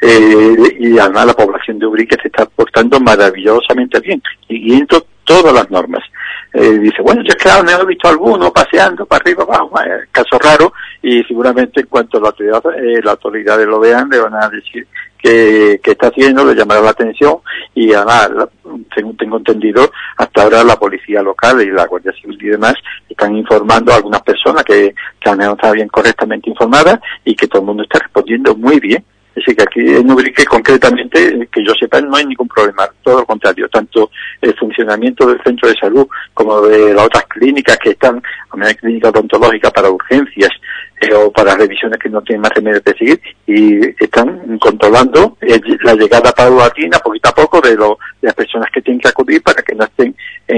Y además la población de Ubrique se está portando maravillosamente bien, siguiendo todas las normas. Dice, bueno, yo claro, me he visto alguno paseando para arriba, abajo, caso raro, y seguramente en cuanto las autoridades lo vean, le van a decir que está haciendo, le llamará la atención, y además, según tengo entendido, hasta ahora la policía local y la Guardia Civil y demás están informando a algunas personas que han estado bien correctamente informadas y que todo el mundo está respondiendo muy bien. Así que aquí en Ubrique, concretamente, que yo sepa, no hay ningún problema. Todo lo contrario, tanto el funcionamiento del centro de salud como de las otras clínicas que están, como una clínica odontológica para urgencias o para revisiones que no tienen más remedio que seguir, y están controlando la llegada paulatina, poquito a poco, de las personas que tienen que acudir para que no estén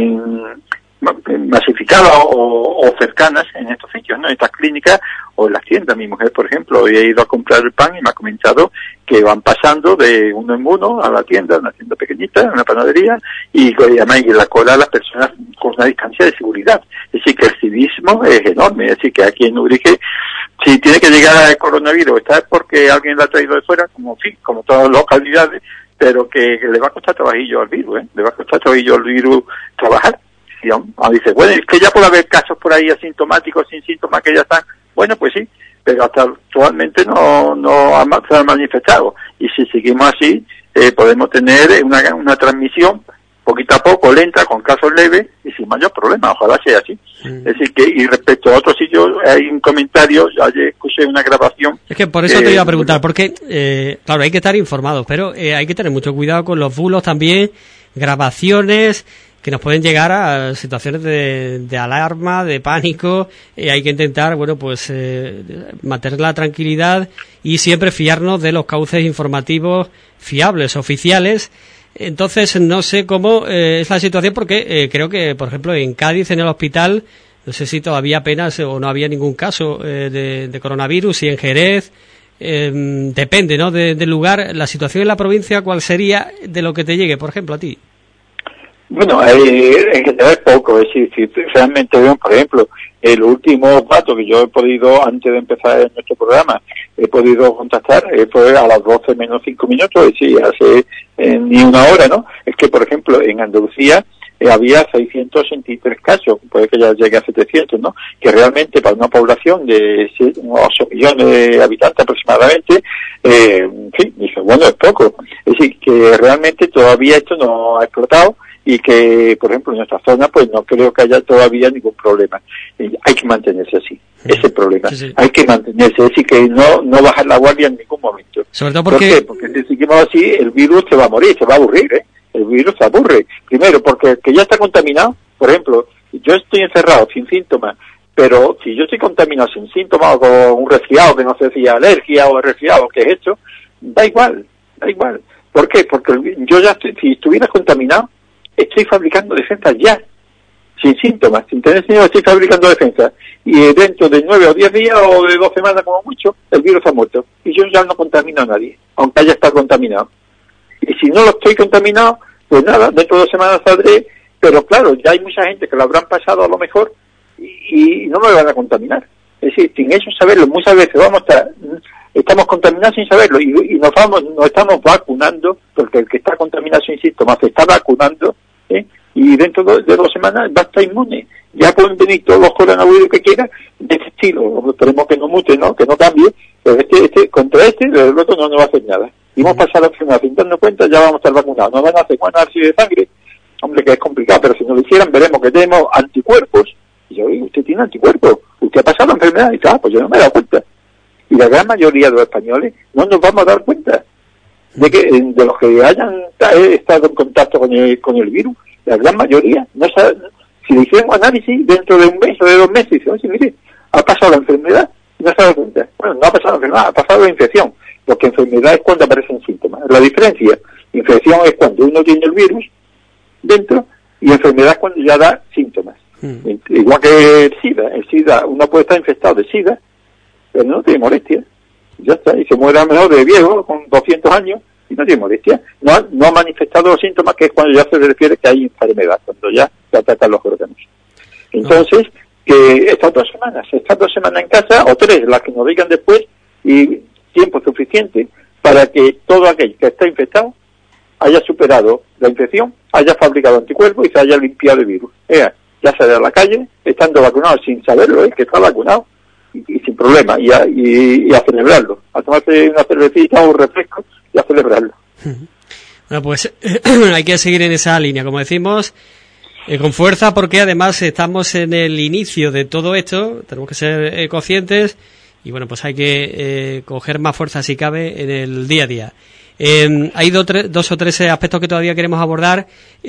masificadas o cercanas en estos sitios, ¿no? En estas clínicas o en las tiendas. Mi mujer, por ejemplo, hoy ha ido a comprar el pan y me ha comentado que van pasando de uno en uno a la tienda, una tienda pequeñita, una panadería, y además en la cola las personas con una distancia de seguridad. Es decir, que el civismo es enorme. Es decir, que aquí en Ubrique, si tiene que llegar al coronavirus, está porque alguien lo ha traído de fuera, como todas las localidades, pero que le va a costar trabajillo al virus, le va a costar trabajillo al virus trabajar. Dice, bueno, es que ya puede haber casos por ahí asintomáticos, sin síntomas, que ya están. Bueno, pues sí, pero hasta actualmente no se han manifestado. Y si seguimos así, podemos tener una transmisión poquito a poco, lenta, con casos leves y sin mayor problema. Ojalá sea así. Es decir, que, y respecto a otros sitios, hay un comentario, ayer escuché una grabación. Es que por eso te iba a preguntar, porque, claro, hay que estar informados, pero hay que tener mucho cuidado con los bulos también, grabaciones que nos pueden llegar a situaciones de alarma, de pánico. Hay que intentar, bueno, pues mantener la tranquilidad y siempre fiarnos de los cauces informativos fiables, oficiales. Entonces, no sé cómo es la situación, porque creo que, por ejemplo, en Cádiz, en el hospital, no sé si todavía apenas o no había ningún caso de coronavirus, y en Jerez, depende, ¿no?, del lugar. La situación en la provincia, ¿cuál sería de lo que te llegue, por ejemplo, a ti? Bueno, en general es poco, es decir, si realmente vemos, por ejemplo, el último dato que yo he podido, antes de empezar nuestro programa, he podido contactar, fue a las 12 menos 5 minutos, es decir, hace ni una hora, ¿no? Es que, por ejemplo, en Andalucía había 683 casos, puede que ya llegue a 700, ¿no? Que realmente para una población de 8 millones de habitantes aproximadamente, en fin, dice, bueno, es poco. Es decir, que realmente todavía esto no ha explotado, y que, por ejemplo, en nuestra zona, pues no creo que haya todavía ningún problema. Hay que mantenerse así, ese es el problema. Sí. Hay que mantenerse, es decir, que no bajar la guardia en ningún momento. Sobre todo porque... ¿Por qué? Porque si seguimos así, el virus se va a morir, se va a aburrir, ¿eh? El virus se aburre. Primero, porque el que ya está contaminado, por ejemplo, yo estoy encerrado sin síntomas, pero si yo estoy contaminado sin síntomas o con un resfriado, que no sé si es alergia o resfriado, que es esto, da igual. ¿Por qué? Porque yo ya estoy, si estuviera contaminado, estoy fabricando defensas ya, sin síntomas, sin tener síntomas, estoy fabricando defensas. Y dentro de 9 o 10 días o de 2 semanas como mucho, el virus ha muerto. Y yo ya no contamino a nadie, aunque haya estado contaminado. Y si no lo estoy contaminado, pues nada, dentro de 2 semanas saldré, pero claro, ya hay mucha gente que lo habrán pasado a lo mejor y no me van a contaminar. Es decir, sin eso saberlo, muchas veces estamos contaminados sin saberlo y nos estamos vacunando, porque el que está contaminado sin síntomas se está vacunando, y dentro de 2 semanas va a estar inmune. Ya pueden venir todos los coronavirus que quieran de este estilo, esperemos que no mute, ¿no? Que no cambie, pero contra el otro no nos va a hacer nada. Y hemos pasado la enfermedad sin darnos cuenta, ya vamos a estar vacunados. Nos van a hacer un análisis de sangre, hombre, que es complicado, pero si nos lo hicieran veremos que tenemos anticuerpos. Y yo digo, usted tiene anticuerpos, usted ha pasado la enfermedad, y dice, pues yo no me he dado cuenta. Y la gran mayoría de los españoles no nos vamos a dar cuenta de los que hayan estado en contacto con el virus. La gran mayoría no sabe. Si le hicieron análisis dentro de 1 mes o de 2 meses, dicen, oye, mire, ha pasado la enfermedad y no se ha dado cuenta. Bueno, no ha pasado la enfermedad, ha pasado la infección, porque enfermedad es cuando aparecen síntomas. La diferencia, infección es cuando uno tiene el virus dentro y enfermedad es cuando ya da síntomas. Igual que el SIDA, uno puede estar infectado de SIDA, pero no tiene molestia, ya está, y se muere a lo mejor de viejo, con 200 años, y no tiene molestia. No ha manifestado los síntomas, que es cuando ya se refiere que hay enfermedad, cuando ya se atacan los órganos. Entonces, que estas 2 semanas en casa, o 3, las que nos digan después, y tiempo suficiente para que todo aquel que está infectado haya superado la infección, haya fabricado anticuerpos y se haya limpiado el virus. Ya sale a la calle, estando vacunado sin saberlo, que está vacunado, y sin problema, y a celebrarlo, a tomarse una cervecita o un refresco y a celebrarlo. Bueno, pues hay que seguir en esa línea, como decimos, con fuerza, porque además estamos en el inicio de todo esto, tenemos que ser conscientes, y bueno, pues hay que coger más fuerza si cabe en el día a día. Hay 2 o 3 aspectos que todavía queremos abordar.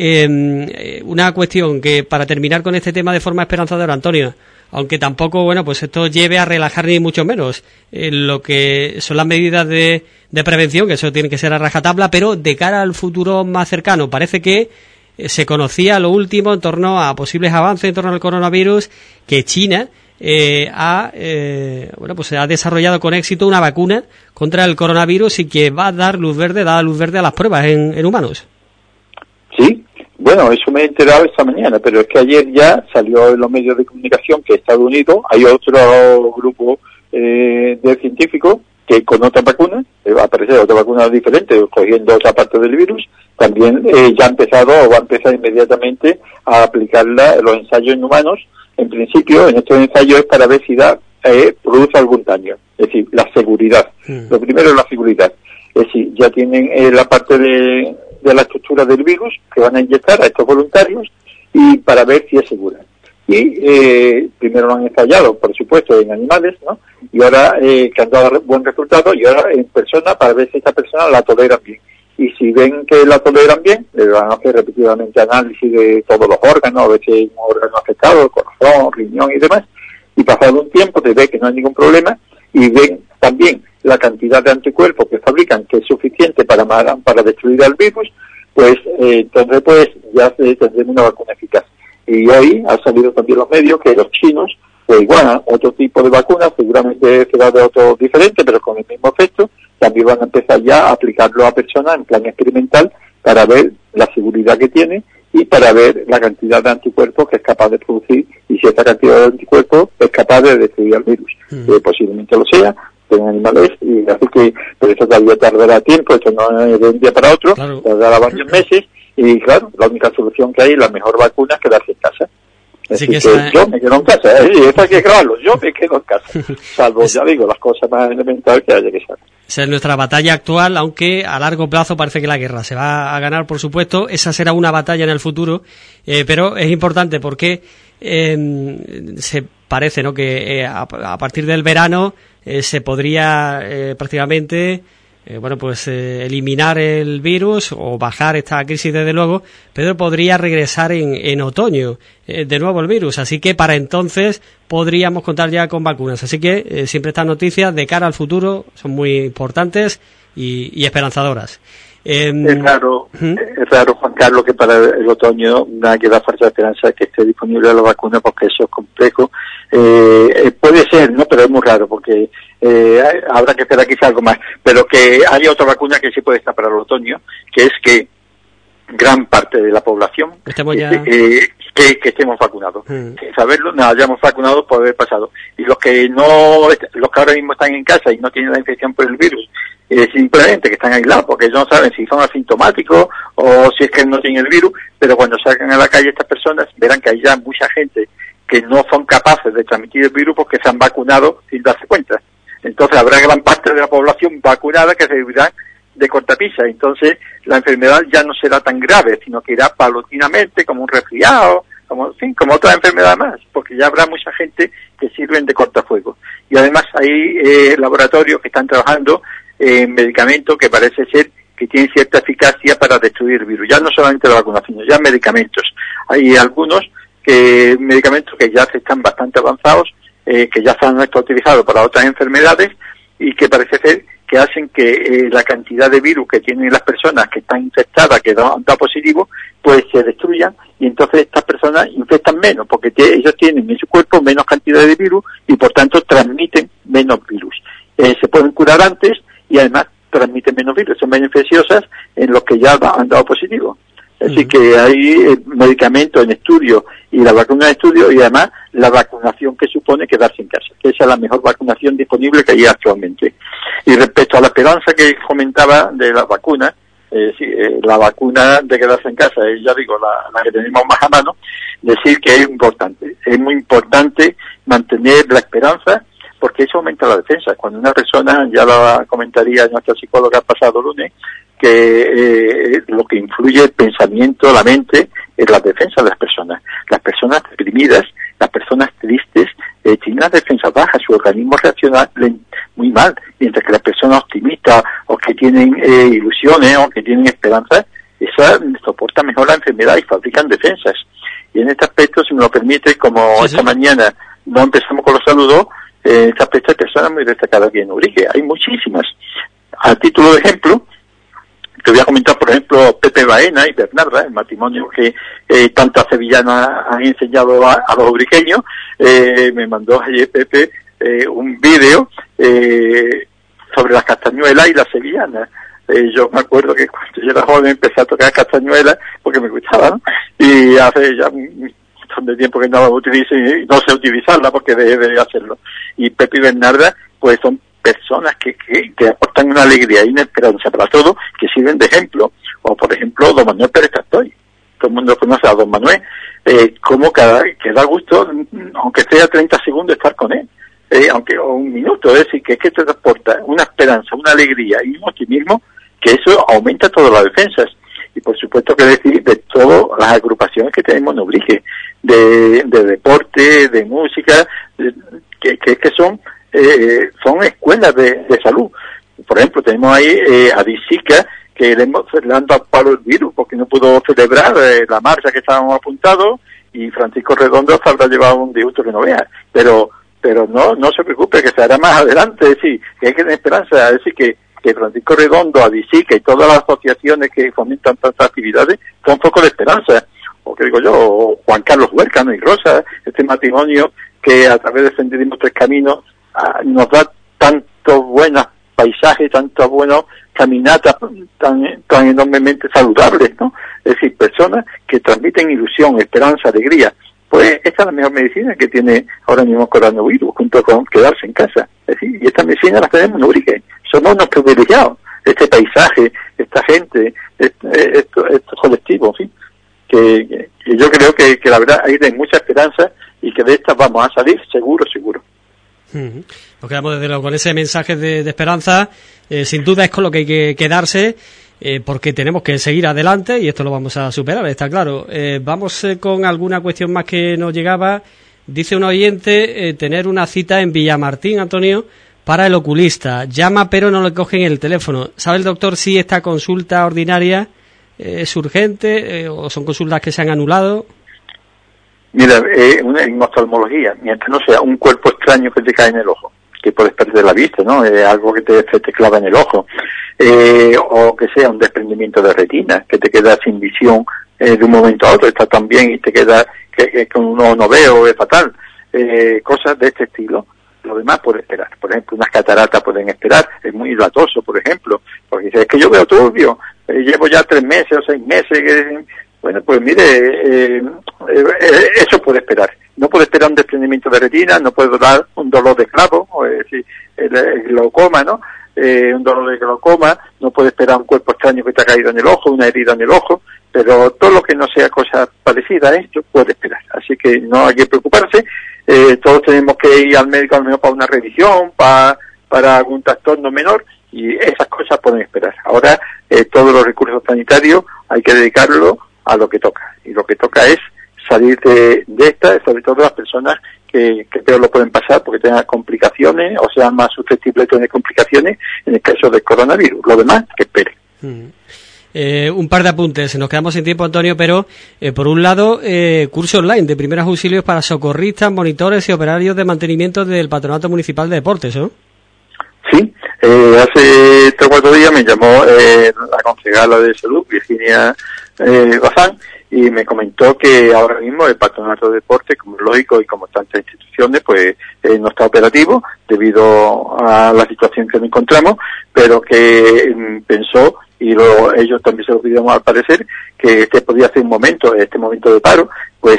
Una cuestión que, para terminar con este tema de forma esperanzadora, Antonio, aunque tampoco, bueno, pues esto lleve a relajar ni mucho menos lo que son las medidas de prevención, que eso tiene que ser a rajatabla, pero de cara al futuro más cercano, parece que se conocía lo último en torno a posibles avances en torno al coronavirus, que China ha desarrollado con éxito una vacuna contra el coronavirus y que va a dar luz verde a las pruebas en humanos. Sí. Bueno, eso me he enterado esta mañana, pero es que ayer ya salió en los medios de comunicación que Estados Unidos, hay otro grupo de científicos que con otra vacuna, va a aparecer otra vacuna diferente, cogiendo otra parte del virus, también ya ha empezado o va a empezar inmediatamente a aplicarla en los ensayos en humanos. En principio, en estos ensayos es para ver si produce algún daño, es decir, la seguridad. Lo primero es la seguridad, es decir, ya tienen la parte de la estructura del virus que van a inyectar a estos voluntarios y para ver si es segura. Y primero lo han ensayado, por supuesto, en animales, ¿no? Y ahora que han dado buen resultado, y ahora en persona para ver si esta persona la toleran bien. Y si ven que la toleran bien, le van a hacer repetidamente análisis de todos los órganos, a ver si hay un órgano afectado, corazón, riñón y demás. Y pasado un tiempo se ve que no hay ningún problema y ven también la cantidad de anticuerpos que fabrican, que es suficiente para destruir al virus, pues entonces pues ya tendremos una vacuna eficaz. Y hoy han salido también los medios que los chinos, pues igual, otro tipo de vacuna, seguramente será de otro diferente, pero con el mismo efecto, también van a empezar ya a aplicarlo a personas en plan experimental para ver la seguridad que tiene y y para ver la cantidad de anticuerpos que es capaz de producir y si esta cantidad de anticuerpos es capaz de destruir al virus. Posiblemente lo sea en animales, y así que pero eso todavía tardará tiempo, esto no es de un día para otro, claro. Tardará varios meses, y claro, la única solución que hay, la mejor vacuna es quedarse en casa. Así que yo me quedo en casa, y esto hay que grabarlo, yo me quedo en casa, salvo, ya digo, las cosas más elementales que haya que saber. Esa es nuestra batalla actual, aunque a largo plazo parece que la guerra se va a ganar, por supuesto. Esa será una batalla en el futuro, pero es importante porque se parece, ¿no?, que a partir del verano se podría prácticamente eliminar el virus o bajar esta crisis, desde luego, pero podría regresar en otoño de nuevo el virus, así que para entonces podríamos contar ya con vacunas. Así que siempre estas noticias de cara al futuro son muy importantes y esperanzadoras. Es raro, Juan Carlos, que para el otoño nada que da falta de esperanza de que esté disponible la vacuna, porque eso es complejo. Puede ser, ¿no? Pero es muy raro, porque habrá que esperar quizá algo más. Pero que haya otra vacuna que sí puede estar para el otoño, que es que gran parte de la población que estemos vacunados. Sin saberlo, nos hayamos vacunado por haber pasado. Y los que ahora mismo están en casa y no tienen la infección por el virus, simplemente que están aislados porque ellos no saben si son asintomáticos o si es que no tienen el virus, pero cuando salgan a la calle estas personas verán que hay ya mucha gente que no son capaces de transmitir el virus porque se han vacunado sin darse cuenta. Entonces habrá gran parte de la población vacunada que se vivirá de cortapisa. Entonces la enfermedad ya no será tan grave, sino que irá paulatinamente, como un resfriado, como otra enfermedad más, porque ya habrá mucha gente que sirven de cortafuegos. Y además hay laboratorios que están trabajando en medicamentos que parece ser que tienen cierta eficacia para destruir el virus. Ya no solamente la vacunación, ya medicamentos. Hay algunos medicamentos que ya están bastante avanzados, que ya se han utilizados para otras enfermedades y que parece ser que hacen que la cantidad de virus que tienen las personas que están infectadas, que dan positivo, pues se destruyan, y entonces estas personas infectan menos, porque ellos tienen en su cuerpo menos cantidad de virus y por tanto transmiten menos virus. Se pueden curar antes y además transmiten menos virus, son menos infecciosas en los que ya han dado positivo. Así que hay medicamentos en estudio y la vacuna en estudio, y además la vacunación que supone quedarse en casa, que esa es la mejor vacunación disponible que hay actualmente. Y respecto a la esperanza que comentaba de la vacuna, la vacuna de quedarse en casa, ya digo, la que tenemos más a mano, decir que es muy importante mantener la esperanza, porque eso aumenta la defensa. Cuando una persona, ya lo comentaría nuestra psicóloga el pasado lunes, que lo que influye el pensamiento, la mente, es la defensa de las personas. Las personas deprimidas, las personas tristes, tienen las defensas bajas, su organismo reacciona muy mal, mientras que las personas optimistas o que tienen ilusiones o que tienen esperanzas, esas soportan mejor la enfermedad y fabrican defensas. Y en este aspecto, si me lo permite, como esta mañana no empezamos con los saludos, en este aspecto hay personas muy destacadas aquí en Ubrique, hay muchísimas. A título de ejemplo, te voy a comentar, por ejemplo, Pepe Baena y Bernarda, el matrimonio que tantas sevillanas han enseñado a los ubriqueños. Me mandó ayer Pepe un vídeo sobre las castañuelas y las sevillanas. Yo me acuerdo que cuando yo era joven empecé a tocar castañuelas porque me gustaba, ¿no? Y hace ya un montón de tiempo que no la utilizo y no sé utilizarla porque dejé de hacerlo. Y Pepe y Bernarda, pues son personas que aportan una alegría y una esperanza para todo, que sirven de ejemplo. O por ejemplo, don Manuel Pérez Castoy. Todo el mundo conoce a don Manuel, como que da gusto, aunque sea 30 segundos, estar con él, o un minuto, es decir, que te aporta una esperanza, una alegría y un optimismo, que eso aumenta todas las defensas. Y por supuesto que decir de todas las agrupaciones que tenemos en Ubrique, de deporte, de música, que son escuelas de salud. Por ejemplo, tenemos ahí a Disica, que le han dado palo el virus porque no pudo celebrar la marcha que estábamos apuntados, y Francisco Redondo se habrá llevado un disgusto que no vea. Pero no se preocupe, que se hará más adelante. Es decir, que hay que tener esperanza. Es decir, que Francisco Redondo, a Disica y todas las asociaciones que fomentan tantas actividades son foco de esperanza. O que digo yo, o Juan Carlos Huércano y Rosa, este matrimonio que a través de Senderismo Tres Caminos nos da tantas buenas paisajes, tantos buenos caminatas tan enormemente saludables, ¿no? Es decir, personas que transmiten ilusión, esperanza, alegría. Pues esta es la mejor medicina que tiene ahora mismo el coronavirus, junto con quedarse en casa. Es decir, y esta medicina la tenemos en Ubrique. Somos unos privilegiados. Este paisaje, esta gente, estos colectivos, en fin. Que yo creo que la verdad hay de mucha esperanza y que de estas vamos a salir seguro. Nos quedamos desde luego con ese mensaje de esperanza. Sin duda es con lo que hay que quedarse, porque tenemos que seguir adelante y esto lo vamos a superar, está claro. Vamos con alguna cuestión más que nos llegaba. Dice un oyente tener una cita en Villamartín, Antonio, para el oculista. Llama pero no le cogen el teléfono. ¿Sabe el doctor si esta consulta ordinaria es urgente o son consultas que se han anulado? Mira, en oftalmología, mientras no sea un cuerpo extraño que te cae en el ojo, que puedes perder la vista, ¿no? Algo que te clava en el ojo, o que sea un desprendimiento de retina, que te queda sin visión de un momento a otro, está tan bien y te queda que con un ojo no veo, es fatal. Cosas de este estilo. Lo demás puede esperar. Por ejemplo, unas cataratas pueden esperar. Es muy latoso, por ejemplo, porque dice, es que yo veo turbio, llevo ya 3 meses o 6 meses. Bueno, pues mire, eso puede esperar. No puede esperar un desprendimiento de retina, no puede dar un dolor de clavo, o es decir, el glaucoma, ¿no? Un dolor de glaucoma, no puede esperar un cuerpo extraño que te ha caído en el ojo, una herida en el ojo, pero todo lo que no sea cosa parecida a esto puede esperar. Así que no hay que preocuparse. Todos tenemos que ir al médico al menos para una revisión, para algún trastorno menor, y esas cosas pueden esperar. Ahora, todos los recursos sanitarios hay que dedicarlo a lo que toca, y lo que toca es salir de esta, sobre todo las personas que peor lo pueden pasar porque tengan complicaciones o sean más susceptibles de tener complicaciones en el caso del coronavirus. Lo demás, que espere. Un par de apuntes, nos quedamos sin tiempo, Antonio, pero por un lado, curso online de primeros auxilios para socorristas, monitores y operarios de mantenimiento del Patronato Municipal de Deportes, ¿no? Sí, hace 3 o 4 días me llamó la concejala de Salud, Virginia Bazán, y me comentó que ahora mismo el Patronato de Deportes, como es lógico y como tantas instituciones, pues no está operativo debido a la situación que nos encontramos, pero que pensó, y ellos también se lo pidieron al parecer, que este podía ser este momento de paro, pues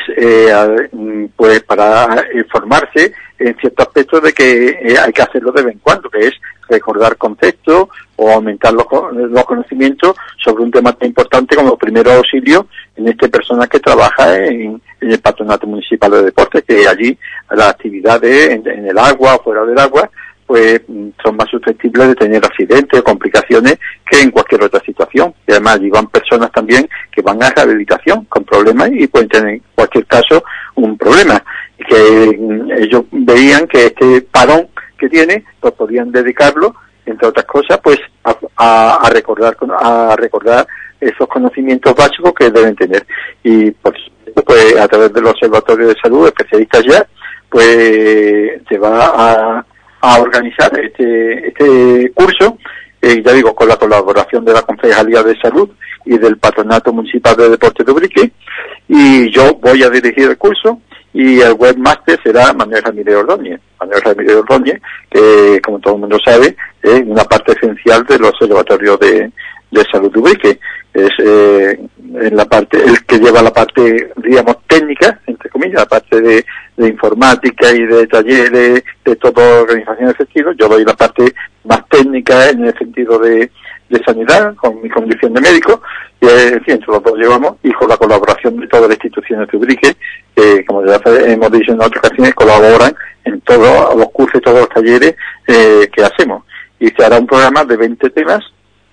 para informarse en ciertos aspectos de que hay que hacerlo de vez en cuando, que es recordar conceptos o aumentar los conocimientos sobre un tema tan importante como primeros auxilios en este personal que trabaja en el Patronato Municipal de Deportes, que allí las actividades en el agua o fuera del agua pues son más susceptibles de tener accidentes o complicaciones que en cualquier otra situación. Y además allí van personas también que van a rehabilitación con problemas y pueden tener en cualquier caso un problema. Y que ellos veían que este parón que tiene, pues podían dedicarlo, entre otras cosas, pues a recordar esos conocimientos básicos que deben tener. Y por supuesto, pues a través del Observatorio de Salud, especialistas ya, pues se va a organizar este curso, ya digo, con la colaboración de la Concejalía de Salud y del Patronato Municipal de Deportes de Ubrique, y yo voy a dirigir el curso, y el webmaster será Manuel Ramírez Ordóñez. Manuel Ramírez Ordóñez, que como todo el mundo sabe, es una parte esencial del Observatorio de Salud de Ubrique. Es en la parte, el que lleva la parte, digamos, técnica, entre comillas, la parte de informática y de talleres, de toda organización de sentido. Yo doy la parte más técnica en el sentido de sanidad, con mi condición de médico, y entre los dos llevamos, y con la colaboración de todas las instituciones de Ubrique, que como ya hemos dicho en otras ocasiones, colaboran en todos los cursos y todos los talleres que hacemos. Y se hará un programa de 20 temas,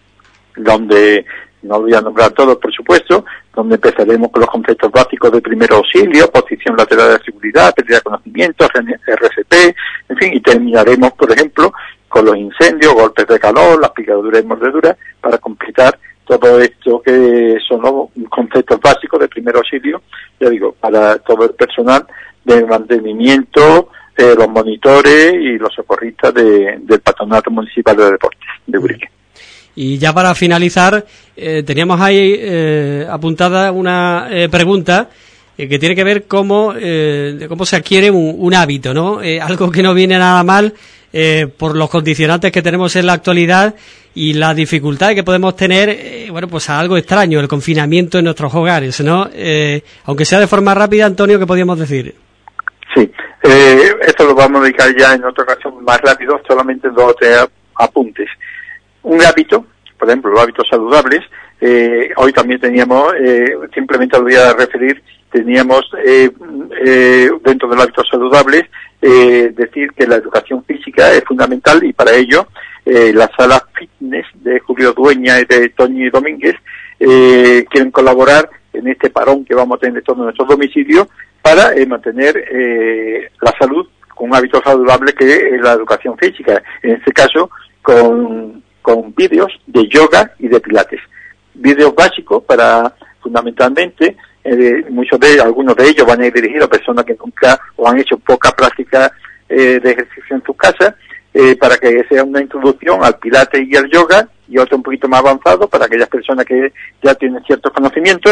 donde no voy a nombrar todos, por supuesto, donde empezaremos con los conceptos básicos de primer auxilio, posición lateral de seguridad, pérdida de conocimiento, RCP, en fin, y terminaremos, por ejemplo, con los incendios, golpes de calor, las picaduras y mordeduras, para completar todo esto que son los conceptos básicos de primer auxilio, ya digo, para todo el personal de mantenimiento, los monitores y los socorristas del Patronato Municipal de Deportes de Ubrique. Y ya para finalizar, teníamos ahí apuntada una pregunta que tiene que ver cómo se adquiere un hábito, ¿no? Algo que no viene nada mal por los condicionantes que tenemos en la actualidad y la dificultad que podemos tener, bueno, pues a algo extraño, el confinamiento en nuestros hogares, ¿no? Aunque sea de forma rápida, Antonio, ¿qué podríamos decir? Sí, esto lo vamos a dedicar ya en otra ocasión más rápido, solamente 2 o 3 apuntes. Un hábito, por ejemplo, los hábitos saludables, hoy también teníamos, simplemente lo voy a referir, teníamos dentro de los hábitos saludables, decir que la educación física es fundamental y para ello las salas fitness de Julio Dueña y de Toñi Domínguez quieren colaborar en este parón que vamos a tener en todos nuestros domicilios para mantener la salud con un hábito saludable que es la educación física, en este caso con vídeos de yoga y de pilates. Vídeos básicos para, fundamentalmente, algunos de ellos van a ir dirigidos a personas que nunca o han hecho poca práctica de ejercicio en sus casas, para que sea una introducción al pilates y al yoga, y otro un poquito más avanzado para aquellas personas que ya tienen ciertos conocimientos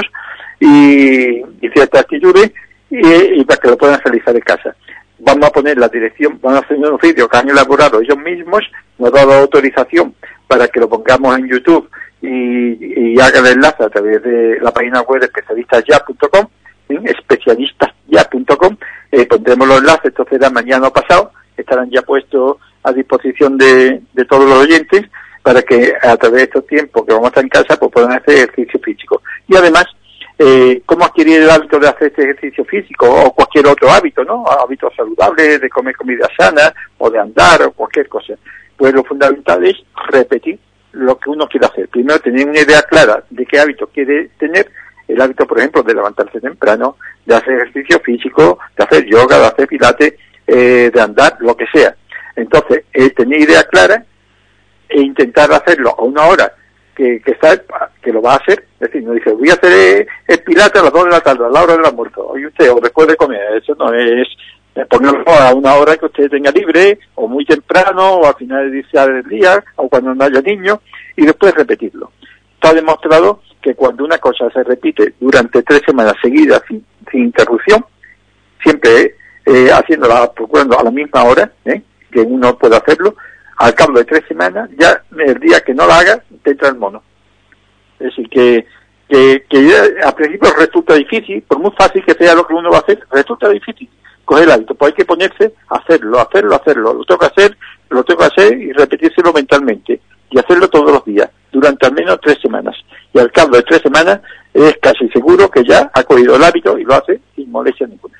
y ciertas actitudes, y para que lo puedan realizar en casa. Vamos a poner la dirección, van a hacer unos vídeos que han elaborado ellos mismos, nos ha dado autorización para que lo pongamos en YouTube y haga el enlace a través de la página web de especialistasya.com, especialistasya.com, pondremos los enlaces, entonces será mañana o pasado, estarán ya puestos a disposición de todos los oyentes para que a través de estos tiempos que vamos a estar en casa pues puedan hacer ejercicio físico. Y además, cómo adquirir el hábito de hacer este ejercicio físico o cualquier otro hábito, ¿no? Hábitos saludables, de comer comida sana o de andar o cualquier cosa. Pues lo fundamental es repetir lo que uno quiere hacer. Primero, tener una idea clara de qué hábito quiere tener. El hábito, por ejemplo, de levantarse temprano, de hacer ejercicio físico, de hacer yoga, de hacer pilates, de andar, lo que sea. Entonces, tener idea clara e intentar hacerlo a una hora que lo va a hacer. Es decir, no dice, voy a hacer el pilates a las 2 de la tarde, a la hora del almuerzo, oye usted, o después de comer. Eso no es ponerlo a una hora que usted tenga libre, o muy temprano, o al final del día, o cuando no haya niños, y después repetirlo. Está demostrado que cuando una cosa se repite durante 3 semanas seguidas, sin interrupción, siempre haciéndola, procurando a la misma hora, que uno puede hacerlo, al cabo de 3 semanas, ya el día que no la haga, te entra el mono. Es decir, que al principio resulta difícil, por muy fácil que sea lo que uno va a hacer, resulta difícil coger el hábito, pues hay que ponerse a hacerlo, lo tengo que hacer y repetírselo mentalmente, y hacerlo todos los días, durante al menos 3 semanas, y al cabo de 3 semanas es casi seguro que ya ha cogido el hábito y lo hace sin molestia ninguna.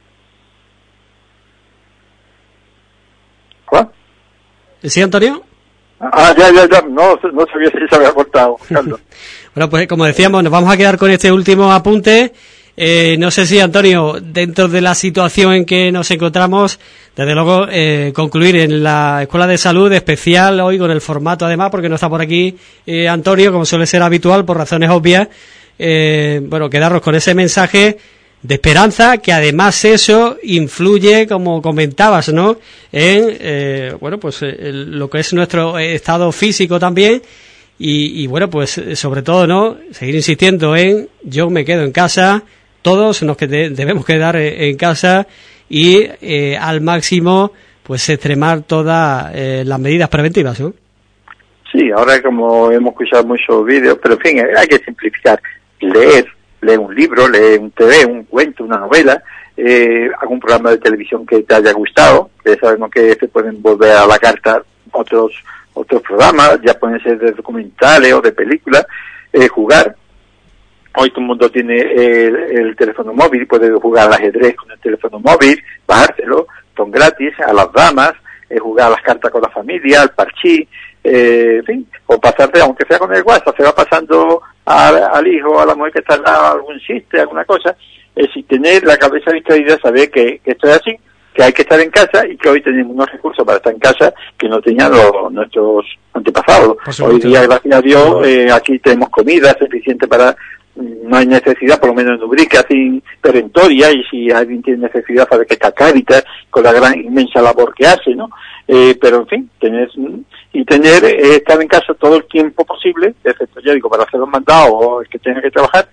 ¿Cuál? ¿Sí, Antonio? Ya, no sabía si se había cortado, Carlos. Bueno, pues como decíamos, nos vamos a quedar con este último apunte. No sé si, Antonio, dentro de la situación en que nos encontramos, desde luego concluir en la Escuela de Salud especial hoy con el formato, además, porque no está por aquí Antonio, como suele ser habitual, por razones obvias. Bueno, quedarnos con ese mensaje de esperanza, que además eso influye, como comentabas, ¿no?, en bueno, pues lo que es nuestro estado físico también, y bueno, pues sobre todo, ¿no?, seguir insistiendo en yo me quedo en casa, todos nos debemos quedar en casa y al máximo pues extremar todas las medidas preventivas, ¿no? Sí, ahora como hemos escuchado muchos vídeos, pero en fin, hay que simplificar, leer un libro, leer un TV, un cuento, una novela, algún programa de televisión que te haya gustado, que sabemos que se pueden volver a la carta otros programas, ya pueden ser de documentales o de películas, jugar. Hoy todo el mundo tiene el teléfono móvil, puede jugar al ajedrez con el teléfono móvil, bajárselo, son gratis, a las damas, jugar a las cartas con la familia, al parchís, en fin, o pasarte, aunque sea con el WhatsApp, se va pasando al hijo, a la mujer que está al lado, algún chiste, alguna cosa, si tener la cabeza distraída, saber que esto es así, que hay que estar en casa y que hoy tenemos unos recursos para estar en casa que no tenían nuestros antepasados. Hoy día, gracias a Dios, aquí tenemos comida suficiente para, no hay necesidad, por lo menos en Ubrique, así perentoria, y si alguien tiene necesidad sabe que está Cáritas con la gran inmensa labor que hace, ¿no? Pero en fin, estar en casa todo el tiempo posible, excepto ya digo, para hacer los mandados o el que tenga que trabajar,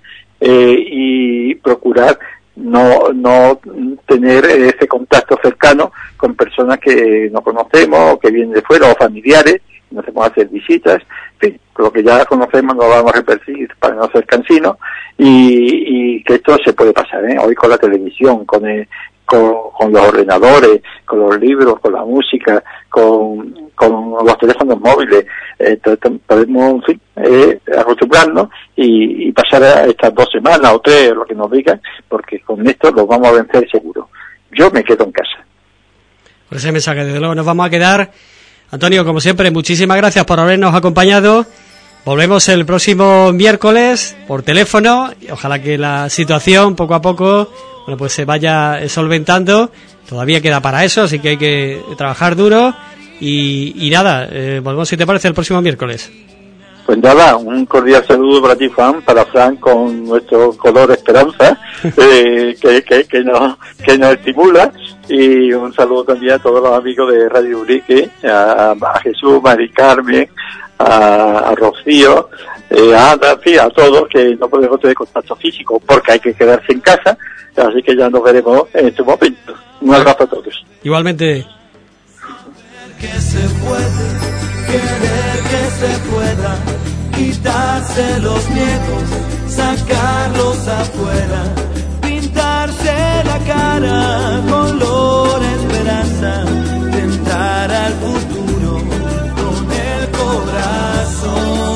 y procurar no tener ese contacto cercano con personas personas que no conocemos o que vienen de fuera o familiares, nos hacemos hacer visitas, en fin, lo que ya conocemos no lo vamos a repetir para no ser cansinos y que esto se puede pasar, hoy con la televisión, con los ordenadores, con los libros, con la música, con los teléfonos móviles, podemos, en fin, acostumbrarnos y pasar a estas 2 semanas o 3, lo que nos digan, porque con esto los vamos a vencer seguro. Yo me quedo en casa. Por ese mensaje, desde luego, nos vamos a quedar. Antonio, como siempre, muchísimas gracias por habernos acompañado. Volvemos el próximo miércoles por teléfono y ojalá que la situación poco a poco pues se vaya solventando. Todavía queda para eso, así que hay que trabajar duro y nada, volvemos, si te parece, el próximo miércoles. Pues nada, un cordial saludo para ti, Juan, para Fran, con nuestro color esperanza, que nos estimula, y un saludo también a todos los amigos de Radio Ubrique, a Jesús, Mari Carmen, a Rocío, a Ana, a todos, que no podemos tener contacto físico porque hay que quedarse en casa, así que ya nos veremos en este momento. Un abrazo a todos. Igualmente. Que se puede, querer que se pueda, quitarse los miedos, sacarlos afuera, pintarse la cara, color esperanza, tentar al futuro con el corazón.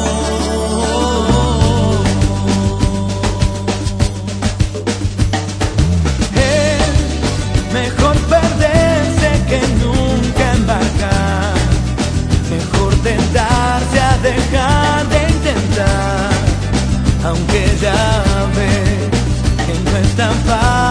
Es mejor perderse que nunca embarcar, mejor tentarse a dejar de intentar, aunque ya ves que no es tan fácil.